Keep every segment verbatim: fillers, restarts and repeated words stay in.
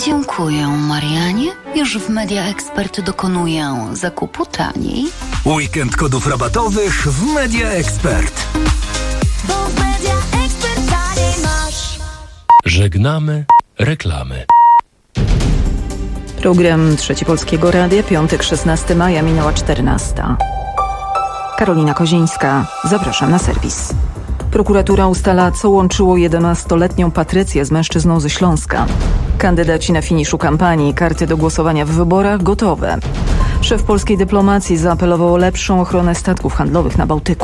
Dziękuję, Marianie. Już w Media Expert dokonuję zakupu taniej. Weekend kodów rabatowych w Media Expert. Bo w Media Expert taniej masz. Żegnamy reklamy. Program Trzeci Polskiego Radia, piątek, szesnastego maja, minęła czternasta. Karolina Kozińska, zapraszam na serwis. Prokuratura ustala, co łączyło jedenastoletnią Patrycję z mężczyzną ze Śląska. Kandydaci na finiszu kampanii, karty do głosowania w wyborach gotowe. Szef polskiej dyplomacji zaapelował o lepszą ochronę statków handlowych na Bałtyku.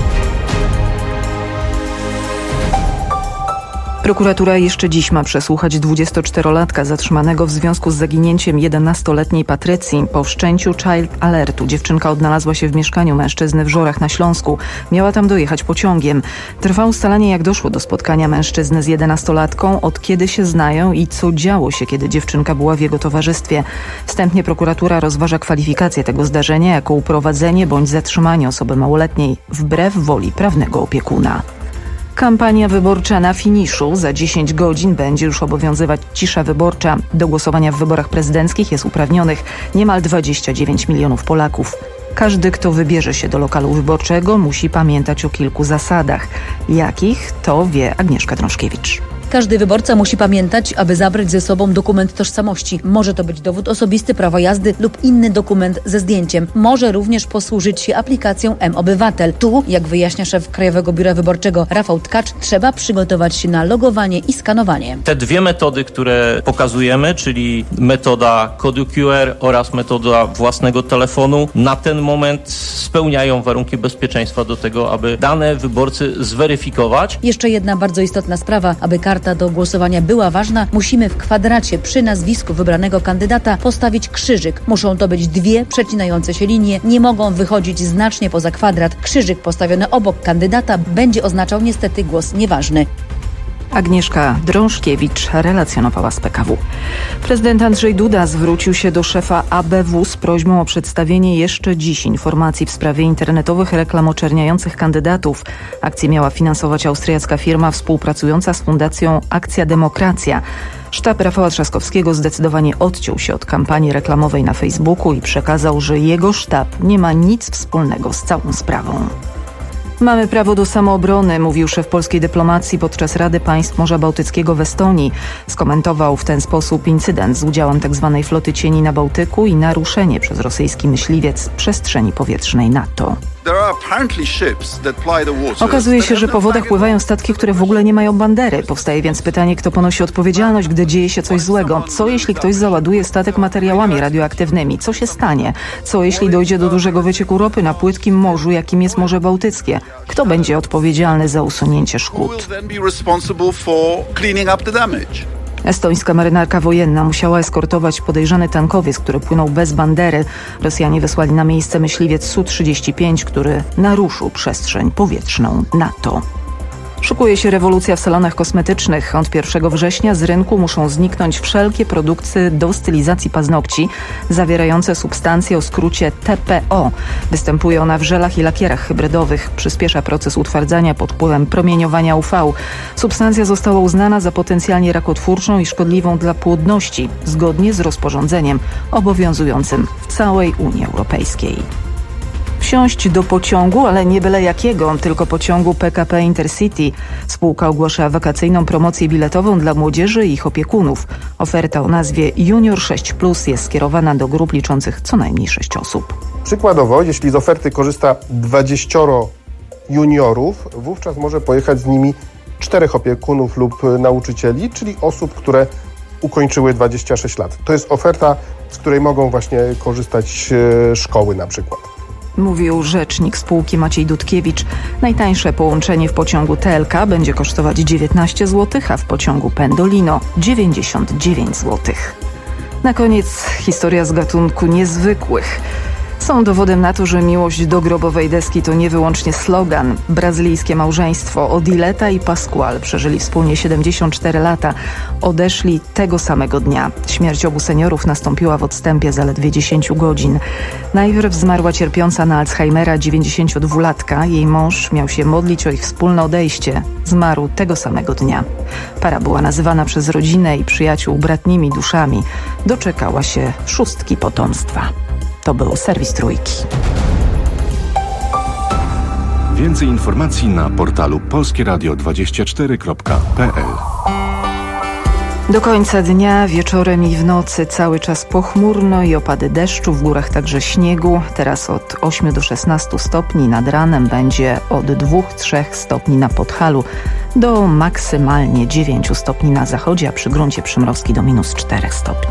Prokuratura jeszcze dziś ma przesłuchać dwudziestoczterolatka zatrzymanego w związku z zaginięciem jedenastoletniej Patrycji. Po wszczęciu Child Alertu dziewczynka odnalazła się w mieszkaniu mężczyzny w Żorach na Śląsku. Miała tam dojechać pociągiem. Trwa ustalanie, jak doszło do spotkania mężczyzny z jedenastolatką, od kiedy się znają i co działo się, kiedy dziewczynka była w jego towarzystwie. Wstępnie prokuratura rozważa kwalifikację tego zdarzenia jako uprowadzenie bądź zatrzymanie osoby małoletniej wbrew woli prawnego opiekuna. Kampania wyborcza na finiszu. Za dziesięć godzin będzie już obowiązywać cisza wyborcza. Do głosowania w wyborach prezydenckich jest uprawnionych niemal dwadzieścia dziewięć milionów Polaków. Każdy, kto wybierze się do lokalu wyborczego, musi pamiętać o kilku zasadach. Jakich, to wie Agnieszka Drążkiewicz. Każdy wyborca musi pamiętać, aby zabrać ze sobą dokument tożsamości. Może to być dowód osobisty, prawo jazdy lub inny dokument ze zdjęciem. Może również posłużyć się aplikacją M-Obywatel. Tu, jak wyjaśnia szef Krajowego Biura Wyborczego Rafał Tkacz, trzeba przygotować się na logowanie i skanowanie. Te dwie metody, które pokazujemy, czyli metoda kodu Q R oraz metoda własnego telefonu, na ten moment spełniają warunki bezpieczeństwa do tego, aby dane wyborcy zweryfikować. Jeszcze jedna bardzo istotna sprawa, aby karta do głosowania była ważna, musimy w kwadracie przy nazwisku wybranego kandydata postawić krzyżyk. Muszą to być dwie przecinające się linie, nie mogą wychodzić znacznie poza kwadrat. Krzyżyk postawiony obok kandydata będzie oznaczał niestety głos nieważny. Agnieszka Drążkiewicz relacjonowała z P K W. Prezydent Andrzej Duda zwrócił się do szefa A B W z prośbą o przedstawienie jeszcze dziś informacji w sprawie internetowych reklam oczerniających kandydatów. Akcję miała finansować austriacka firma współpracująca z Fundacją Akcja Demokracja. Sztab Rafała Trzaskowskiego zdecydowanie odciął się od kampanii reklamowej na Facebooku i przekazał, że jego sztab nie ma nic wspólnego z całą sprawą. Mamy prawo do samoobrony, mówił szef polskiej dyplomacji podczas Rady Państw Morza Bałtyckiego w Estonii. Skomentował w ten sposób incydent z udziałem tzw. floty cieni na Bałtyku i naruszenie przez rosyjski myśliwiec przestrzeni powietrznej NATO. Okazuje się, że po wodach pływają statki, które w ogóle nie mają bandery. Powstaje więc pytanie, kto ponosi odpowiedzialność, gdy dzieje się coś złego. Co jeśli ktoś załaduje statek materiałami radioaktywnymi? Co się stanie? Co jeśli dojdzie do dużego wycieku ropy na płytkim morzu, jakim jest Morze Bałtyckie? Kto będzie odpowiedzialny za usunięcie szkód? Estońska marynarka wojenna musiała eskortować podejrzany tankowiec, który płynął bez bandery. Rosjanie wysłali na miejsce myśliwiec S U trzydzieści pięć, który naruszył przestrzeń powietrzną NATO. Szykuje się rewolucja w salonach kosmetycznych. Od pierwszego września z rynku muszą zniknąć wszelkie produkty do stylizacji paznokci zawierające substancje o skrócie T P O. Występuje ona w żelach i lakierach hybrydowych. Przyspiesza proces utwardzania pod wpływem promieniowania U V. Substancja została uznana za potencjalnie rakotwórczą i szkodliwą dla płodności, zgodnie z rozporządzeniem obowiązującym w całej Unii Europejskiej. Wsiąść do pociągu, ale nie byle jakiego, tylko pociągu P K P Intercity. Spółka ogłasza wakacyjną promocję biletową dla młodzieży i ich opiekunów. Oferta o nazwie Junior sześć plus jest skierowana do grup liczących co najmniej sześć osób. Przykładowo, jeśli z oferty korzysta dwudziestu juniorów, wówczas może pojechać z nimi czterech opiekunów lub nauczycieli, czyli osób, które ukończyły dwadzieścia sześć lat. To jest oferta, z której mogą właśnie korzystać szkoły na przykład. Mówił rzecznik spółki Maciej Dudkiewicz. Najtańsze połączenie w pociągu T L K będzie kosztować dziewiętnaście złotych, a w pociągu Pendolino dziewięćdziesiąt dziewięć złotych. Na koniec historia z gatunku niezwykłych. Są dowodem na to, że miłość do grobowej deski to nie wyłącznie slogan. Brazylijskie małżeństwo Odileta i Pascual przeżyli wspólnie siedemdziesiąt cztery lata. Odeszli tego samego dnia. Śmierć obu seniorów nastąpiła w odstępie zaledwie dziesięć godzin. Najpierw zmarła cierpiąca na Alzheimera dziewięćdziesięciodwulatka. Jej mąż miał się modlić o ich wspólne odejście. Zmarł tego samego dnia. Para była nazywana przez rodzinę i przyjaciół bratnimi duszami. Doczekała się szóstki potomstwa. To był serwis Trójki. Więcej informacji na portalu polskie radio dwadzieścia cztery kropka p l. Do końca dnia, wieczorem i w nocy cały czas pochmurno i opady deszczu, w górach także śniegu. Teraz od ośmiu do szesnastu stopni, nad ranem będzie od dwóch do trzech stopni na Podhalu do maksymalnie dziewięciu stopni na zachodzie, a przy gruncie przymrozki do minus czterech stopni.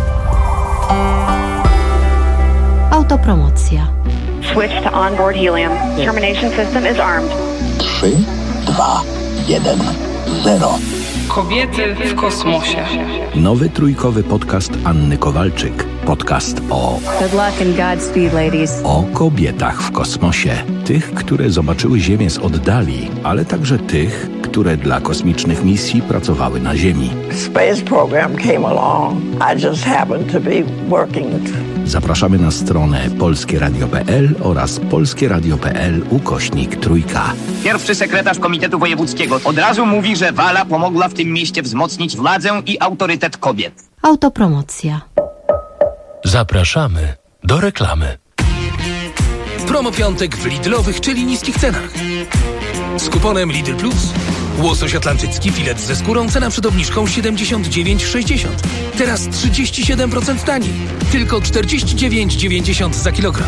Autopromocja. Switch to onboard helium. Termination system is armed. trzy, dwa, jeden, zero. Kobiety w kosmosie. Nowy trójkowy podcast Anny Kowalczyk. Podcast o... Good luck and Godspeed, ladies. O kobietach w kosmosie. Tych, które zobaczyły Ziemię z oddali, ale także tych, które dla kosmicznych misji pracowały na Ziemi. Space program came along. I just happened to be working. Zapraszamy na stronę polskie radio kropka p l oraz polskie radio kropka p l ukośnik trójka. Pierwszy sekretarz Komitetu Wojewódzkiego od razu mówi, że Wala pomogła w tym mieście wzmocnić władzę i autorytet kobiet. Autopromocja. Zapraszamy do reklamy. Promo piątek w Lidlowych, czyli niskich cenach. Z kuponem Lidl Plus łosoś atlantycki, filet ze skórą, cena przed obniżką siedemdziesiąt dziewięć sześćdziesiąt. Teraz trzydzieści siedem procent taniej. Tylko czterdzieści dziewięć dziewięćdziesiąt za kilogram.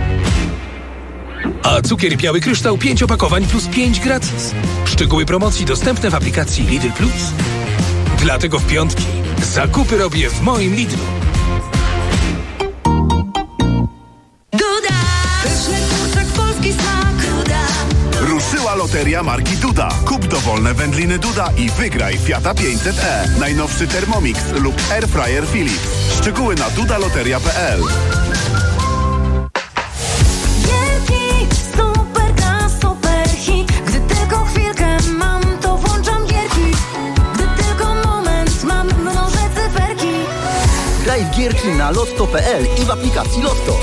A cukier biały kryształ pięć opakowań plus pięć gratis. Szczegóły promocji dostępne w aplikacji Lidl Plus. Dlatego w piątki zakupy robię w moim Lidlu. Duda! Pyszny kurczak, polski smak. Duda! Ruszyła loteria marki Duda. Kup dowolne wędliny Duda i wygraj Fiata pięćset e, najnowszy Thermomix lub Airfryer Philips. Szczegóły na dudaloteria kropka p l. Gierki, super gra, super hit. Gdy tylko chwilkę mam, to włączam gierki. Gdy tylko moment mam, mnożę cyferki. Graj w gierki na lotto kropka p l i w aplikacji Lotto.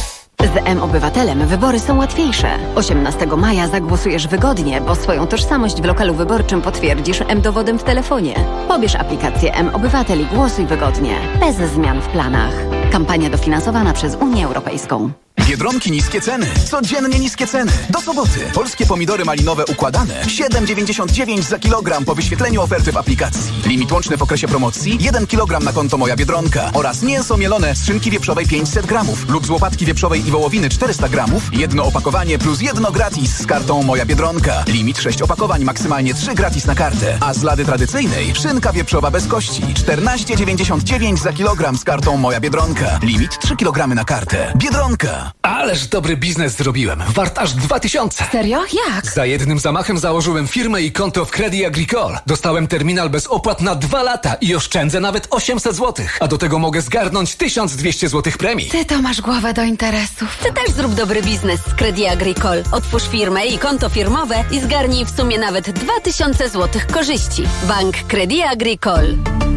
Z M-Obywatelem wybory są łatwiejsze. osiemnastego maja zagłosujesz wygodnie, bo swoją tożsamość w lokalu wyborczym potwierdzisz M-dowodem w telefonie. Pobierz aplikację M-Obywatel i głosuj wygodnie, bez zmian w planach. Kampania dofinansowana przez Unię Europejską. Biedronki niskie ceny. Codziennie niskie ceny. Do soboty. Polskie pomidory malinowe układane. siedem dziewięćdziesiąt dziewięć za kilogram po wyświetleniu oferty w aplikacji. Limit łączny w okresie promocji jeden kilogram na konto Moja Biedronka. Oraz mięso mielone z szynki wieprzowej pięćset gramów lub z łopatki wieprzowej i wołowiny czterysta gramów. Jedno opakowanie plus jedno gratis z kartą Moja Biedronka. Limit sześć opakowań, maksymalnie trzy gratis na kartę. A z lady tradycyjnej szynka wieprzowa bez kości. czternaście dziewięćdziesiąt dziewięć za kilogram z kartą Moja Biedronka. Limit trzy kilogramy na kartę. Biedronka. Ależ dobry biznes zrobiłem. Wart aż dwa tysiące. Serio? Jak? Za jednym zamachem założyłem firmę i konto w Crédit Agricole. Dostałem terminal bez opłat na dwa lata i oszczędzę nawet osiemset złotych. A do tego mogę zgarnąć tysiąc dwieście złotych premii. Ty to masz głowę do interesów. Ty też zrób dobry biznes z Crédit Agricole. Otwórz firmę i konto firmowe i zgarnij w sumie nawet dwa tysiące złotych korzyści. Bank Crédit Agricole.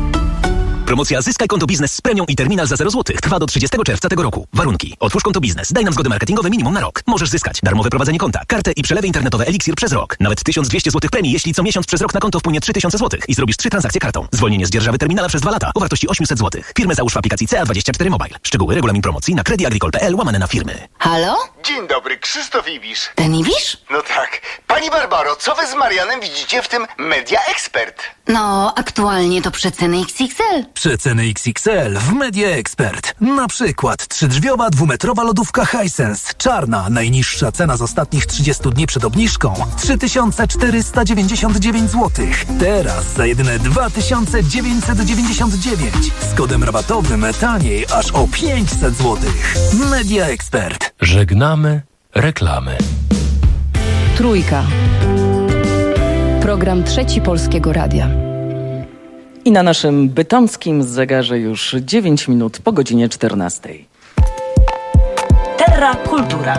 Promocja Zyskaj konto biznes z premią i terminal za zero złotych trwa do trzydziestego czerwca tego roku. Warunki. Otwórz konto biznes. Daj nam zgody marketingowe minimum na rok. Możesz zyskać darmowe prowadzenie konta, kartę i przelewy internetowe Elixir przez rok. Nawet tysiąc dwieście złotych premii, jeśli co miesiąc przez rok na konto wpłynie trzy tysiące złotych i zrobisz trzy transakcje kartą. Zwolnienie z dzierżawy terminala przez dwa lata o wartości osiemset złotych. Firmę załóż w aplikacji C A dwadzieścia cztery Mobile. Szczegóły, regulamin promocji na crediagricole kropka p l łamane na firmy. Halo? Dzień dobry, Krzysztof Ibisz. Ten Ibisz? No tak. Pani Barbaro, co wy z Marianem widzicie w tym Media Expert? No, aktualnie to przeceny X X L. Przeceny X X L w Media Expert. Na przykład trzydrzwiowa dwumetrowa lodówka Hisense. Czarna. Najniższa cena z ostatnich trzydziestu dni przed obniżką. trzy tysiące czterysta dziewięćdziesiąt dziewięć złotych. Teraz za jedyne dwa tysiące dziewięćset dziewięćdziesiąt dziewięć. Z kodem rabatowym taniej aż o pięćset złotych. Media Expert. Żegnamy reklamy. Trójka. Program Trzeci Polskiego Radia. I na naszym bytomskim zegarze już dziewięć minut po godzinie czternastej. Kontrakultura.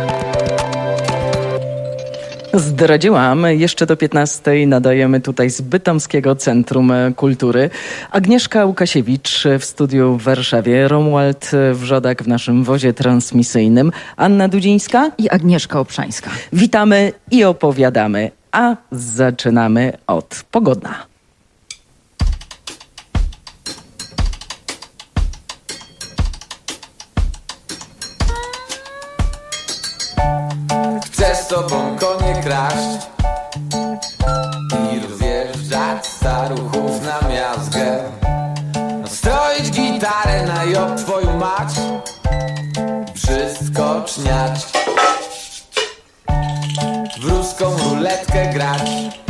Zdradziłam, jeszcze do piętnastej nadajemy tutaj z Bytomskiego Centrum Kultury. Agnieszka Łukasiewicz w studiu w Warszawie, Romuald Wrzodak w naszym wozie transmisyjnym, Anna Dudzińska i Agnieszka Obszańska. Witamy i opowiadamy, a zaczynamy od pogodna. Chcę z tobą konie kraść i rozjeżdżać staruchów na miazgę, nastroić gitarę na job twoją mać, wszystko czniać, w ruską ruletkę grać,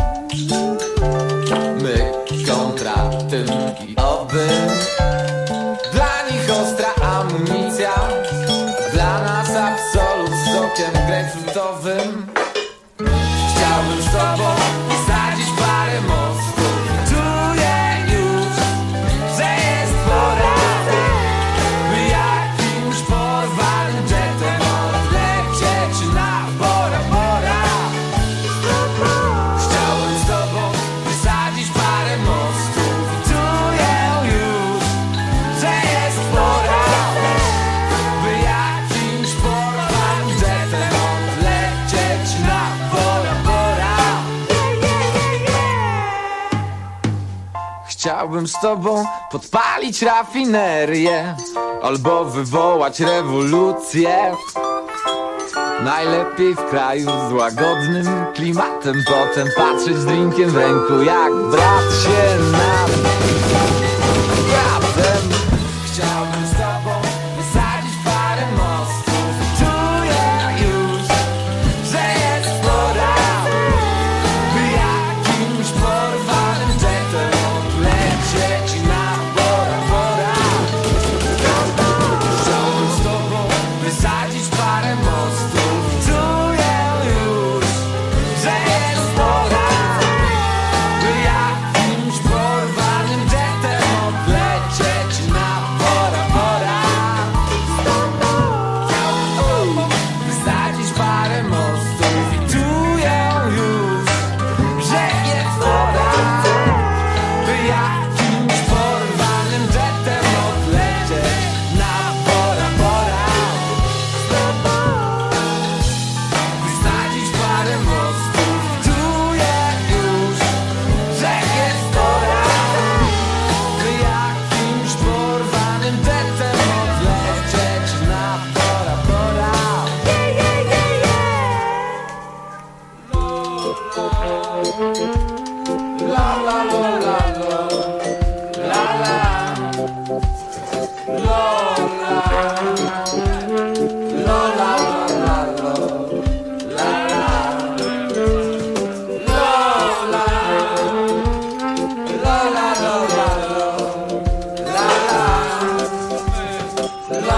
my kontra tym i obym, dla nich ostra amunicja, dla nas absolut z sokiem grejpfrutowym. Chciałbym z tobą wysadzić parę mostów. Czuję już, że jest pora, by jakimś porwanym jetem odlecieć na Bora Bora. Chciałbym z tobą wysadzić parę mostów. Czuję już, że jest pora, by jakimś porwanym jetem odlecieć na Bora Bora. Chciałbym z tobą podpalić rafinerię albo wywołać rewolucję. Najlepiej w kraju z łagodnym klimatem, potem patrzeć z drinkiem w ręku, jak brat się nad bratem. Chciałbym z tobą wysadzić parę mostów. Czuję już, że jest pora, by jakimś porwanym jetem odlecieć na Bora Bora. Chciałbym z tobą wysadzić parę mostów. Czuję już, że jest pora, by jakimś porwanym jetem odlecieć na Bora Bora. Chciałbym wysadzić parę mostów i czuję już, że jest pora, by jakimś porwanym jetem odlecieć na Bora Bora. Wysadzić parę mostów, czuję już, że jest pora, by jakimś porwanym jetem odlecieć na Bora Bora. La la la la la, la la, la la, la la la la, la la, la la, la la la la, la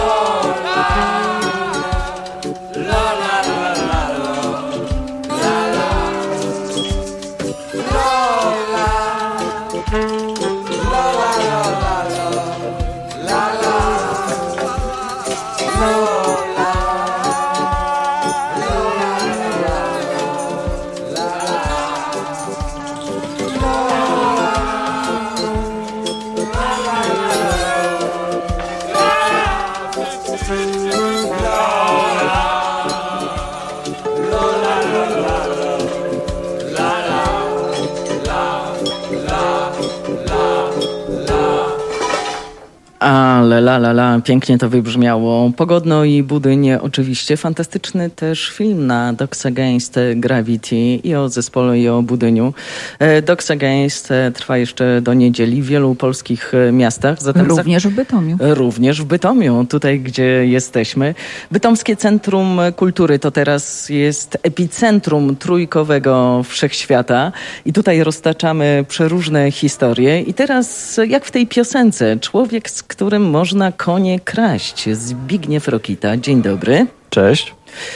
Ale la la la, pięknie to wybrzmiało. Pogodno i Budyń oczywiście. Fantastyczny też film na Dogs Against Gravity i o zespole i o Budyniu. Dogs Against trwa jeszcze do niedzieli w wielu polskich miastach. Zatem również w Bytomiu. Również w Bytomiu, tutaj gdzie jesteśmy. Bytomskie Centrum Kultury to teraz jest epicentrum trójkowego wszechświata i tutaj roztaczamy przeróżne historie. I teraz jak w tej piosence, człowiek, z którym można konie kraść. Zbigniew Rokita, dzień dobry. Cześć.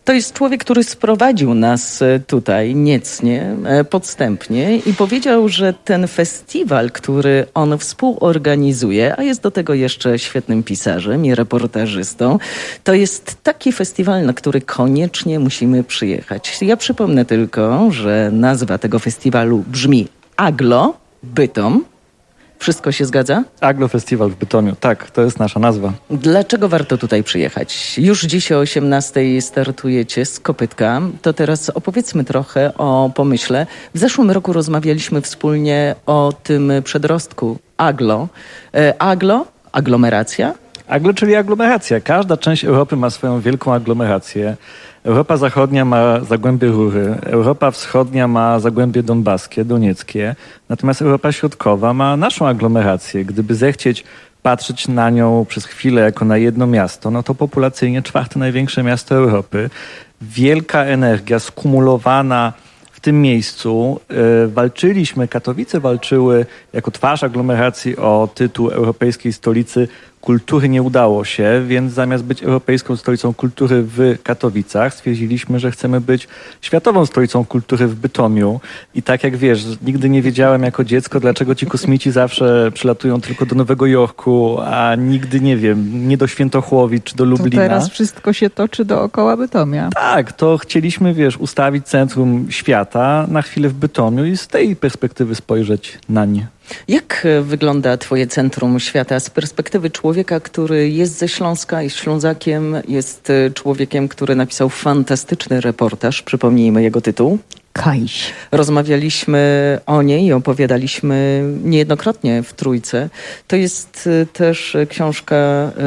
To jest człowiek, który sprowadził nas tutaj niecnie, podstępnie i powiedział, że ten festiwal, który on współorganizuje, a jest do tego jeszcze świetnym pisarzem i reportażystą, to jest taki festiwal, na który koniecznie musimy przyjechać. Ja przypomnę tylko, że nazwa tego festiwalu brzmi Aglo Bytom. Wszystko się zgadza? Aglo Festiwal w Bytomiu, tak, to jest nasza nazwa. Dlaczego warto tutaj przyjechać? Już dziś o osiemnastej startujecie z kopytka. To teraz opowiedzmy trochę o pomyśle. W zeszłym roku rozmawialiśmy wspólnie o tym przedrostku Aglo. Aglo? Aglomeracja? Aglo, czyli aglomeracja. Każda część Europy ma swoją wielką aglomerację. Europa Zachodnia ma Zagłębie Rury, Europa Wschodnia ma Zagłębie Donbaskie, Donieckie, natomiast Europa Środkowa ma naszą aglomerację. Gdyby zechcieć patrzeć na nią przez chwilę jako na jedno miasto, no to populacyjnie czwarte największe miasto Europy. Wielka energia skumulowana w tym miejscu. Yy, walczyliśmy, Katowice walczyły jako twarz aglomeracji o tytuł Europejskiej Stolicy Kultury. Nie udało się, więc zamiast być Europejską Stolicą Kultury w Katowicach, stwierdziliśmy, że chcemy być Światową Stolicą Kultury w Bytomiu. I tak jak wiesz, nigdy nie wiedziałem jako dziecko, dlaczego ci kosmici zawsze przylatują tylko do Nowego Jorku, a nigdy, nie wiem, nie do Świętochłowi czy do Lublina. To teraz wszystko się toczy dookoła Bytomia. Tak, to chcieliśmy, wiesz, ustawić centrum świata na chwilę w Bytomiu i z tej perspektywy spojrzeć na nie. Jak wygląda twoje centrum świata z perspektywy człowieka, który jest ze Śląska, jest Ślązakiem, jest człowiekiem, który napisał fantastyczny reportaż, przypomnijmy jego tytuł? Kajś. Rozmawialiśmy o niej i opowiadaliśmy niejednokrotnie w Trójce. To jest też książka,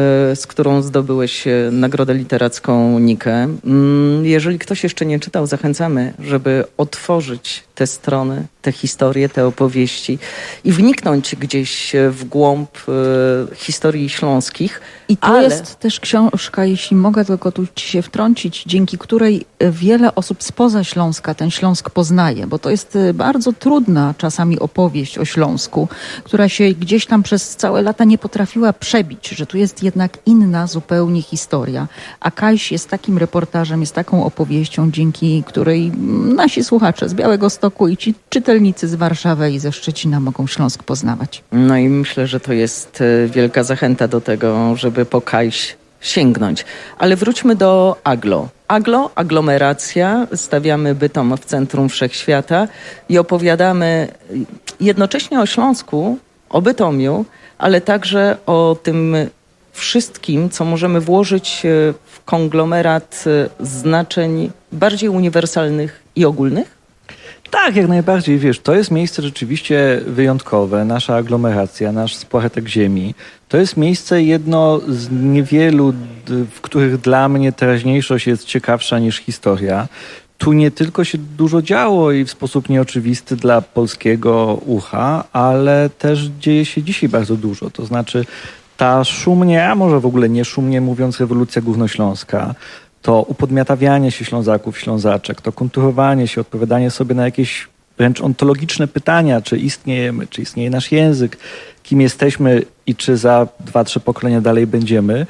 z którą zdobyłeś Nagrodę Literacką Nikę. Jeżeli ktoś jeszcze nie czytał, zachęcamy, żeby otworzyć te strony, te historie, te opowieści i wniknąć gdzieś w głąb historii śląskich. I to ale... jest też książka, jeśli mogę tylko tu ci się wtrącić, dzięki której wiele osób spoza Śląska ten Śląsk poznaje, bo to jest bardzo trudna czasami opowieść o Śląsku, która się gdzieś tam przez całe lata nie potrafiła przebić, że tu jest jednak inna zupełnie historia. A Kajś jest takim reportażem, jest taką opowieścią, dzięki której nasi słuchacze z Białegostoku i ci czytelnicy z Warszawy i ze Szczecina mogą Śląsk poznawać. No i myślę, że to jest wielka zachęta do tego, żeby po Kajś sięgnąć. Ale wróćmy do Aglo. Aglo, aglomeracja, stawiamy Bytom w centrum wszechświata i opowiadamy jednocześnie o Śląsku, o Bytomiu, ale także o tym wszystkim, co możemy włożyć w konglomerat znaczeń bardziej uniwersalnych i ogólnych? Tak, jak najbardziej. Wiesz, to jest miejsce rzeczywiście wyjątkowe, nasza aglomeracja, nasz spłachetek ziemi. To jest miejsce jedno z niewielu, w których dla mnie teraźniejszość jest ciekawsza niż historia. Tu nie tylko się dużo działo i w sposób nieoczywisty dla polskiego ucha, ale też dzieje się dzisiaj bardzo dużo. To znaczy ta szumnie, a może w ogóle nie szumnie mówiąc, rewolucja górnośląska, to upodmiotawianie się Ślązaków, Ślązaczek, to kulturowanie się, odpowiadanie sobie na jakieś wręcz ontologiczne pytania, czy istniejemy, czy istnieje nasz język, kim jesteśmy i czy za dwa, trzy pokolenia dalej będziemy,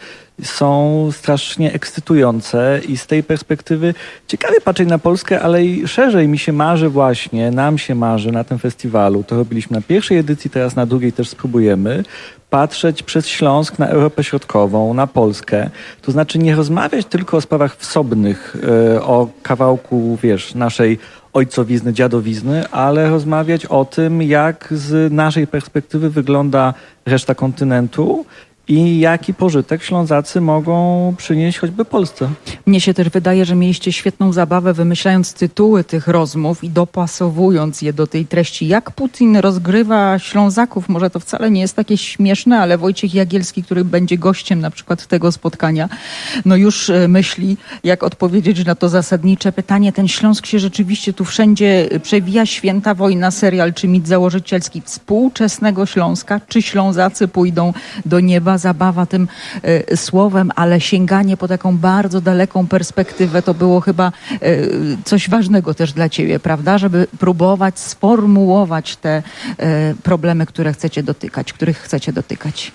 są strasznie ekscytujące i z tej perspektywy ciekawie patrzeć na Polskę, ale i szerzej mi się marzy właśnie, nam się marzy na tym festiwalu, to robiliśmy na pierwszej edycji, teraz na drugiej też spróbujemy, patrzeć przez Śląsk na Europę Środkową, na Polskę. To znaczy nie rozmawiać tylko o sprawach wsobnych, yy, o kawałku, wiesz, naszej ojcowizny, dziadowizny, ale rozmawiać o tym, jak z naszej perspektywy wygląda reszta kontynentu i jaki pożytek Ślązacy mogą przynieść choćby Polsce. Mnie się też wydaje, że mieliście świetną zabawę wymyślając tytuły tych rozmów i dopasowując je do tej treści. Jak Putin rozgrywa Ślązaków? Może to wcale nie jest takie śmieszne, ale Wojciech Jagielski, który będzie gościem na przykład tego spotkania, no już myśli, jak odpowiedzieć na to zasadnicze pytanie. Ten Śląsk się rzeczywiście tu wszędzie przewija. Święta wojna, serial czy mit założycielski współczesnego Śląska. Czy Ślązacy pójdą do nieba? Zabawa tym y, słowem, ale sięganie po taką bardzo daleką perspektywę to było chyba y, coś ważnego też dla ciebie, prawda? Żeby próbować sformułować te y, problemy, które chcecie dotykać, których chcecie dotykać.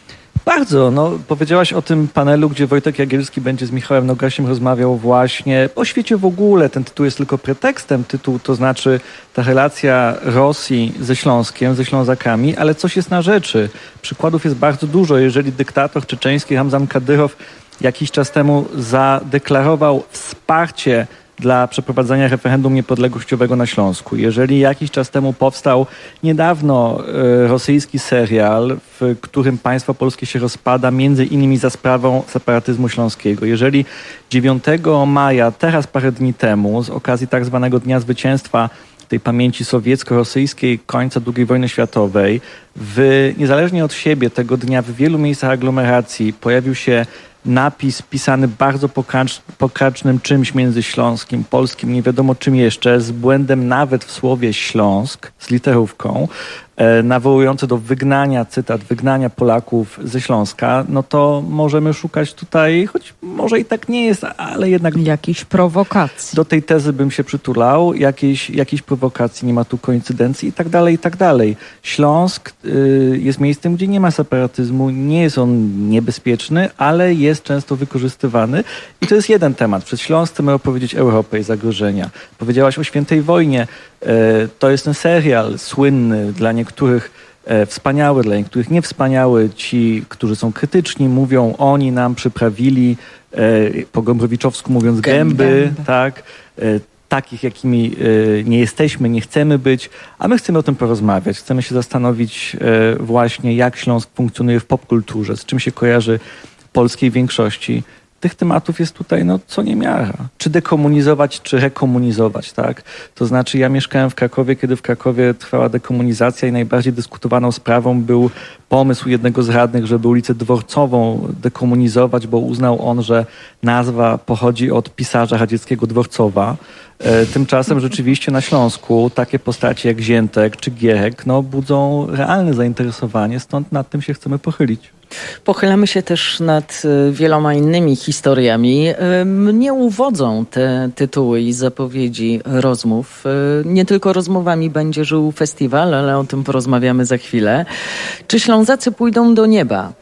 Bardzo. No, powiedziałaś o tym panelu, gdzie Wojtek Jagielski będzie z Michałem Nogasiem rozmawiał właśnie o świecie w ogóle. Ten tytuł jest tylko pretekstem. Tytuł to znaczy ta relacja Rosji ze Śląskiem, ze Ślązakami, ale coś jest na rzeczy. Przykładów jest bardzo dużo. Jeżeli dyktator czeczeński Ramzan Kadyrow jakiś czas temu zadeklarował wsparcie dla przeprowadzenia referendum niepodległościowego na Śląsku. Jeżeli jakiś czas temu powstał niedawno e, rosyjski serial, w którym państwo polskie się rozpada, między innymi za sprawą separatyzmu śląskiego. Jeżeli dziewiątego maja, teraz parę dni temu, z okazji tak zwanego Dnia Zwycięstwa tej pamięci sowiecko-rosyjskiej końca drugiej wojny światowej, w, niezależnie od siebie tego dnia w wielu miejscach aglomeracji pojawił się napis pisany bardzo pokracz, pokracznym czymś między śląskim, polskim, nie wiadomo czym jeszcze, z błędem nawet w słowie Śląsk, z literówką, e, nawołujący do wygnania, cytat, wygnania Polaków ze Śląska, no to możemy szukać tutaj, choć może i tak nie jest, ale jednak... Jakiejś prowokacji. Do tej tezy bym się przytulał, jakiejś, jakiejś prowokacji, nie ma tu koincydencji i tak dalej, i tak dalej. Śląsk y, jest miejscem, gdzie nie ma separatyzmu, nie jest on niebezpieczny, ale jest często wykorzystywany i to jest jeden temat. Przez Śląsk chcemy opowiedzieć Europę i zagrożenia. Powiedziałaś o Świętej Wojnie. E, to jest ten serial słynny, dla niektórych e, wspaniały, dla niektórych niewspaniały. Ci, którzy są krytyczni, mówią, oni nam przyprawili, e, po gombrowiczowsku mówiąc, gęby, gęby. tak, e, takich, jakimi e, nie jesteśmy, nie chcemy być, a my chcemy o tym porozmawiać. Chcemy się zastanowić e, właśnie, jak Śląsk funkcjonuje w popkulturze, z czym się kojarzy polskiej większości. Tych tematów jest tutaj no co niemiara. Czy dekomunizować, czy rekomunizować, tak? To znaczy ja mieszkałem w Krakowie, kiedy w Krakowie trwała dekomunizacja i najbardziej dyskutowaną sprawą był pomysł jednego z radnych, żeby ulicę Dworcową dekomunizować, bo uznał on, że nazwa pochodzi od pisarza radzieckiego Dworcowa. E, tymczasem rzeczywiście na Śląsku takie postacie jak Ziętek czy Gierek no, budzą realne zainteresowanie, stąd nad tym się chcemy pochylić. Pochylamy się też nad wieloma innymi historiami. Mnie uwodzą te tytuły i zapowiedzi rozmów. Nie tylko rozmowami będzie żył festiwal, ale o tym porozmawiamy za chwilę. Czy Ślązacy pójdą do nieba?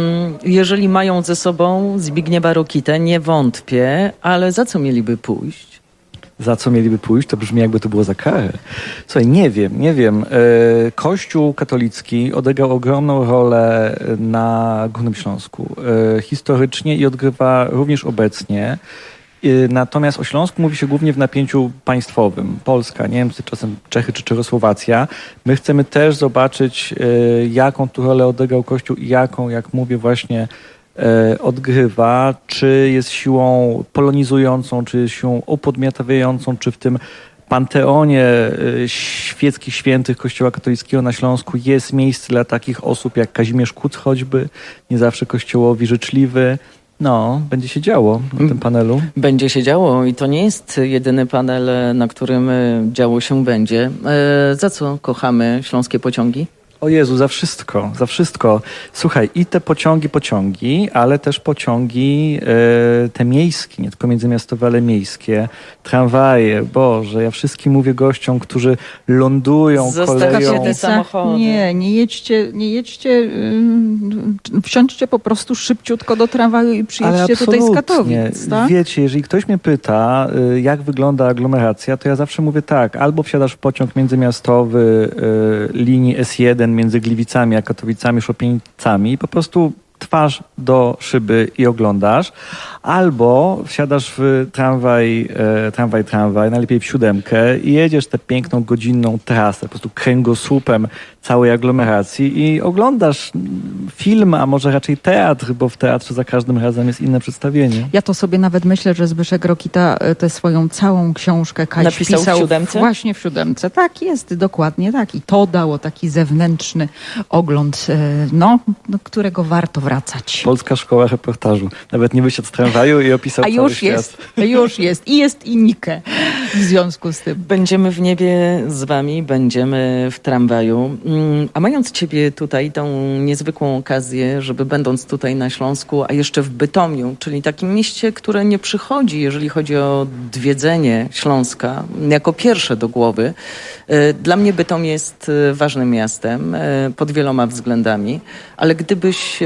Jeżeli mają ze sobą Zbigniewa Rokitę, nie wątpię, ale za co mieliby pójść? Za co mieliby pójść? To brzmi, jakby to było za karę. Słuchaj, nie wiem, nie wiem. Kościół katolicki odegrał ogromną rolę na Górnym Śląsku. Historycznie i odgrywa również obecnie. Natomiast o Śląsku mówi się głównie w napięciu państwowym. Polska, Niemcy, czasem Czechy czy Czechosłowacja. My chcemy też zobaczyć, jaką tu rolę odegrał Kościół i jaką, jak mówię, właśnie odgrywa, czy jest siłą polonizującą, czy jest siłą upodmiotawiającą, czy w tym panteonie świeckich świętych Kościoła katolickiego na Śląsku jest miejsce dla takich osób jak Kazimierz Kuc choćby, nie zawsze kościołowi życzliwy. No, będzie się działo na tym panelu. Będzie się działo i to nie jest jedyny panel, na którym działo się będzie. E, za co kochamy śląskie pociągi? O Jezu, za wszystko, za wszystko. Słuchaj, i te pociągi, pociągi, ale też pociągi e, te miejskie, nie tylko międzymiastowe, ale miejskie, tramwaje. Boże, ja wszystkim mówię gościom, którzy lądują koleją. Te samochody. Nie, nie jedźcie, nie jedźcie, yy, wsiądźcie po prostu szybciutko do tramwaju i przyjedźcie tutaj z Katowic. Tak? Wiecie, jeżeli ktoś mnie pyta, y, jak wygląda aglomeracja, to ja zawsze mówię tak, albo wsiadasz w pociąg międzymiastowy y, linii S jeden między Gliwicami a Katowicami, Szopienicami i po prostu twarz do szyby i oglądasz, albo wsiadasz w tramwaj, e, tramwaj, tramwaj, najlepiej w siódemkę i jedziesz tę piękną, godzinną trasę, po prostu kręgosłupem całej aglomeracji i oglądasz film, a może raczej teatr, bo w teatrze za każdym razem jest inne przedstawienie. Ja to sobie nawet myślę, że Zbyszek Rokita tę swoją całą książkę Kaś napisał pisał w siódemce? Właśnie w siódemce. Tak jest, dokładnie tak. I to dało taki zewnętrzny ogląd, no, do którego warto wracać. Polska szkoła reportażu. Nawet nie wysiadł z tramwaju i opisał a cały już świat. Jest, już jest. I jest i Nike w związku z tym. Będziemy w niebie z wami, będziemy w tramwaju. A mając ciebie tutaj, tą niezwykłą okazję, żeby będąc tutaj na Śląsku, a jeszcze w Bytomiu, czyli takim mieście, które nie przychodzi, jeżeli chodzi o odwiedzenie Śląska, jako pierwsze do głowy. Dla mnie Bytom jest ważnym miastem pod wieloma względami, ale gdybyś powiedział,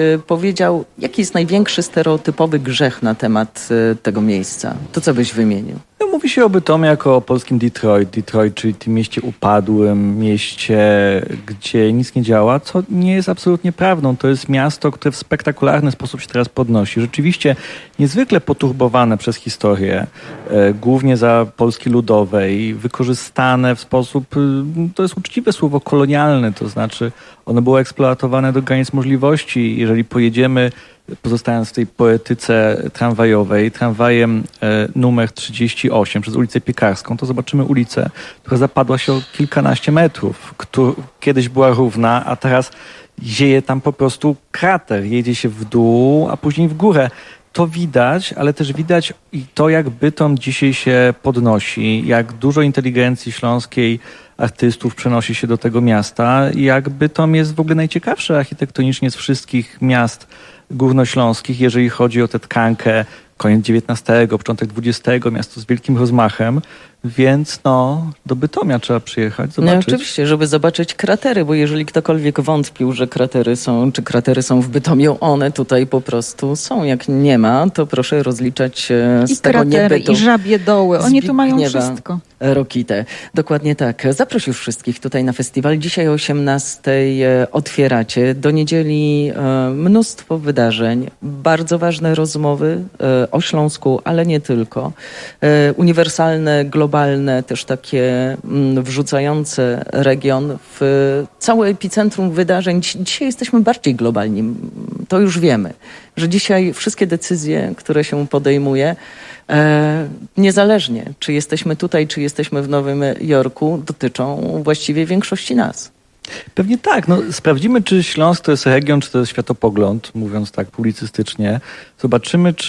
powiedział, jaki jest największy stereotypowy grzech na temat y, tego miejsca, to co byś wymienił? No, mówi się o Bytomiu jako o polskim Detroit. Detroit, czyli tym mieście upadłym, mieście, gdzie nic nie działa, co nie jest absolutnie prawdą. To jest miasto, które w spektakularny sposób się teraz podnosi. Rzeczywiście niezwykle poturbowane przez historię, e, głównie za Polski Ludowej, wykorzystane w sposób, e, to jest uczciwe słowo, kolonialny, to znaczy one były eksploatowane do granic możliwości. Jeżeli pojedziemy, pozostając w tej poetyce tramwajowej, tramwajem e, numer trzydzieści osiem przez ulicę Piekarską, to zobaczymy ulicę, która zapadła się o kilkanaście metrów, która kiedyś była równa, a teraz zieje tam po prostu krater, jedzie się w dół, a później w górę. To widać, ale też widać i to, jak Bytom dzisiaj się podnosi, jak dużo inteligencji śląskiej, artystów przenosi się do tego miasta i jak Bytom jest w ogóle najciekawsze architektonicznie z wszystkich miast górnośląskich, jeżeli chodzi o tę tkankę, koniec dziewiętnastego, początek dwudziestego, miasto z wielkim rozmachem, więc no, do Bytomia trzeba przyjechać, zobaczyć. No oczywiście, żeby zobaczyć kratery, bo jeżeli ktokolwiek wątpił, że kratery są, czy kratery są w Bytomiu, one tutaj po prostu są. Jak nie ma, to proszę rozliczać z I tego kratery, niebytu. i żabie doły, oni tu mają Zbigniewa wszystko. Rokitę. Dokładnie tak. Zaprosił wszystkich tutaj na festiwal. Dzisiaj o osiemnastej otwieracie. Do niedzieli e, mnóstwo wydarzeń, bardzo ważne rozmowy e, o Śląsku, ale nie tylko. E, uniwersalne, globalne, też takie m, wrzucające region w całe epicentrum wydarzeń. Dzisiaj jesteśmy bardziej globalni. To już wiemy, że dzisiaj wszystkie decyzje, które się podejmuje, E, niezależnie, czy jesteśmy tutaj, czy jesteśmy w Nowym Jorku, dotyczą właściwie większości nas. Pewnie tak. No, sprawdzimy, czy Śląsk to jest region, czy to jest światopogląd, mówiąc tak publicystycznie. Zobaczymy, czy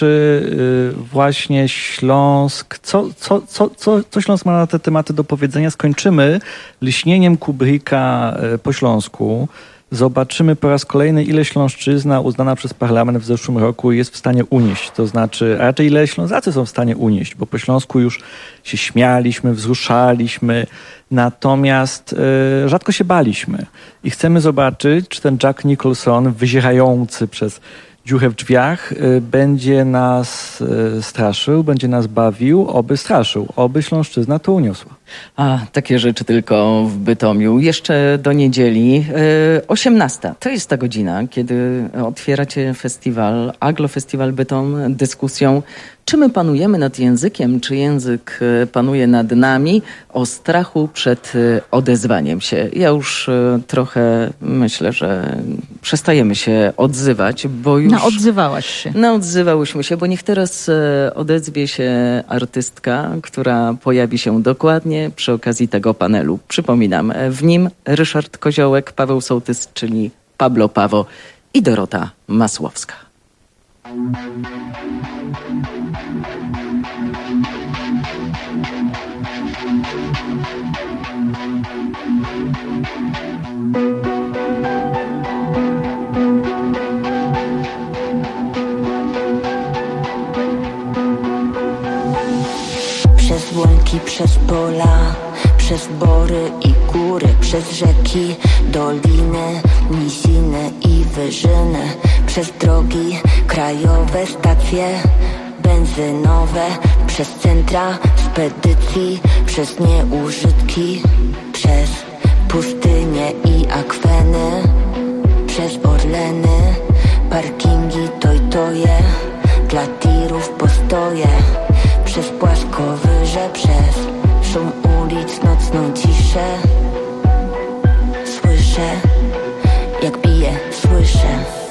y, właśnie Śląsk, co, co, co, co, co Śląsk ma na te tematy do powiedzenia. Skończymy lśnieniem Kubricka y, po Śląsku. Zobaczymy po raz kolejny, ile Śląszczyzna uznana przez parlament w zeszłym roku jest w stanie unieść. To znaczy, a raczej ile Ślązacy są w stanie unieść, bo po Śląsku już się śmialiśmy, wzruszaliśmy, natomiast y, rzadko się baliśmy. I chcemy zobaczyć, czy ten Jack Nicholson, wyzierający przez dziurę w drzwiach, y, będzie nas y, straszył, będzie nas bawił, oby straszył, oby Śląszczyzna to uniosła. A, takie rzeczy tylko w Bytomiu. Jeszcze do niedzieli. Yy, osiemnasta. To jest ta godzina, kiedy otwieracie festiwal, Aglo Festiwal Bytom, dyskusją, czy my panujemy nad językiem, czy język panuje nad nami, o strachu przed odezwaniem się. Ja już trochę myślę, że przestajemy się odzywać, bo już... Naodzywałaś się. Naodzywałyśmy się, bo niech teraz odezwie się artystka, która pojawi się dokładnie przy okazji tego panelu. Przypominam, w nim Ryszard Koziołek, Paweł Sołtys, czyli Pablo Pawo i Dorota Masłowska. Przez łąki, przez pola, przez bory i góry, przez rzeki, doliny, niziny i wyżyny, przez drogi krajowe, stacje benzynowe, przez centra spedycji, przez nieużytki, przez pustynie i akweny, przez Orleny, parkingi, toj-toje, dla tirów postoje, przez płaskowyże, przez szum ulic, nocną ciszę. Słyszę, jak bije, słyszę.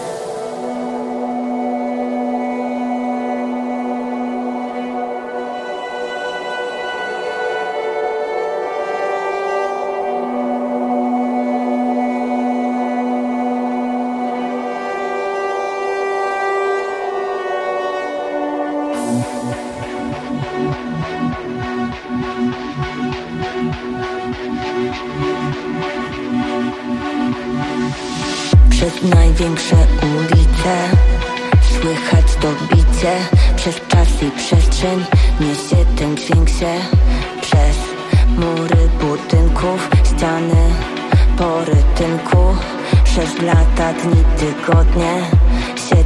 Przez największe ulice słychać to bicie. Przez czas i przestrzeń niesie ten dźwięk się. Przez mury budynków, ściany po rytynku. Przez lata, dni, tygodnie się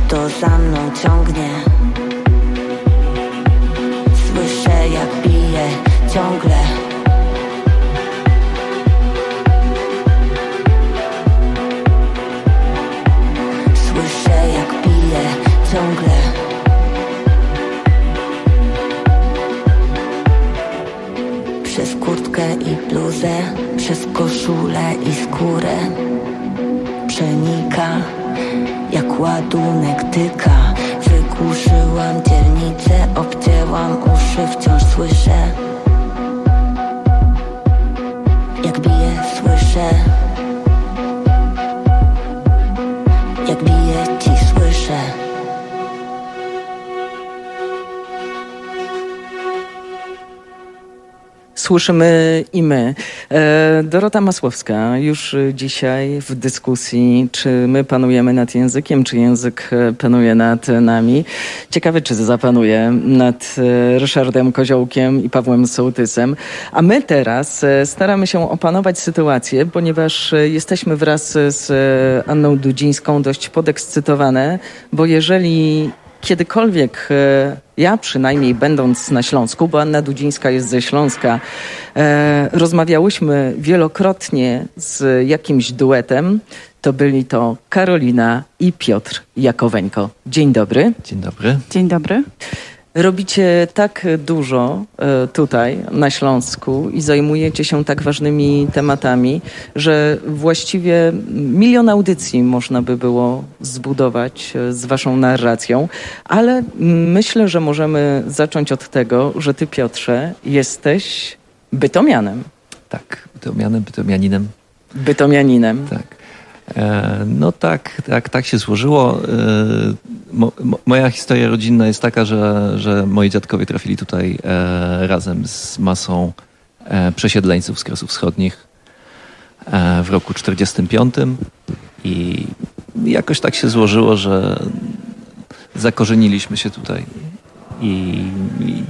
ciągnie. Słyszę jak bije ciągle. Słyszę jak bije ciągle. Przez kurtkę i bluzę, przez koszulę i skórę przenika jak ładunek tyka. Wygłuszyłam dzielnicę, obcięłam uszy, wciąż słyszę jak bije, słyszę jak bije ci, słyszę. Słyszymy i my. Dorota Masłowska już dzisiaj w dyskusji, czy my panujemy nad językiem, czy język panuje nad nami. Ciekawe, czy zapanuje nad Ryszardem Koziołkiem i Pawłem Sołtysem. A my teraz staramy się opanować sytuację, ponieważ jesteśmy wraz z Anną Dudzińską dość podekscytowane, bo jeżeli kiedykolwiek ja przynajmniej będąc na Śląsku, bo Anna Dudzińska jest ze Śląska, e, rozmawiałyśmy wielokrotnie z jakimś duetem, to byli to Karolina i Piotr Jakoweńko. Dzień dobry. Dzień dobry. Dzień dobry. Robicie tak dużo e, tutaj na Śląsku i zajmujecie się tak ważnymi tematami, że właściwie milion audycji można by było zbudować e, z waszą narracją, ale myślę, że możemy zacząć od tego, że ty, Piotrze, jesteś bytomianem. Tak, bytomianem, bytomianinem. Bytomianinem. Tak. No tak, tak, tak się złożyło. Mo, mo, moja historia rodzinna jest taka, że, że moi dziadkowie trafili tutaj e, razem z masą e, przesiedleńców z Kresów Wschodnich e, w roku czterdziestym piątym i jakoś tak się złożyło, że zakorzeniliśmy się tutaj i, i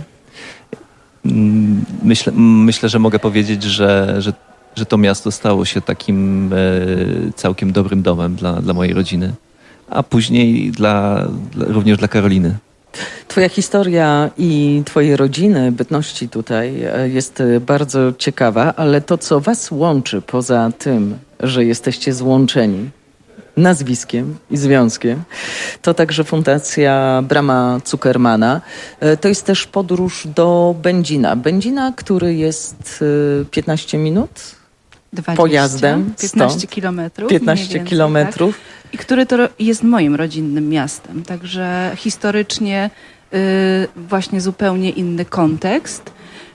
myślę, myślę, że mogę powiedzieć, że, że że to miasto stało się takim e, całkiem dobrym domem dla, dla mojej rodziny, a później dla, dla, również dla Karoliny. Twoja historia i twojej rodziny, bytności tutaj jest bardzo ciekawa, ale to, co was łączy poza tym, że jesteście złączeni nazwiskiem i związkiem, to także Fundacja Brama Zuckermana. To jest też podróż do Będzina. Będzina, który jest piętnaście minut dwadzieścia, pojazdem. piętnaście kilometrów. piętnaście kilometrów. Tak? I który to jest moim rodzinnym miastem. Także historycznie y, właśnie zupełnie inny kontekst.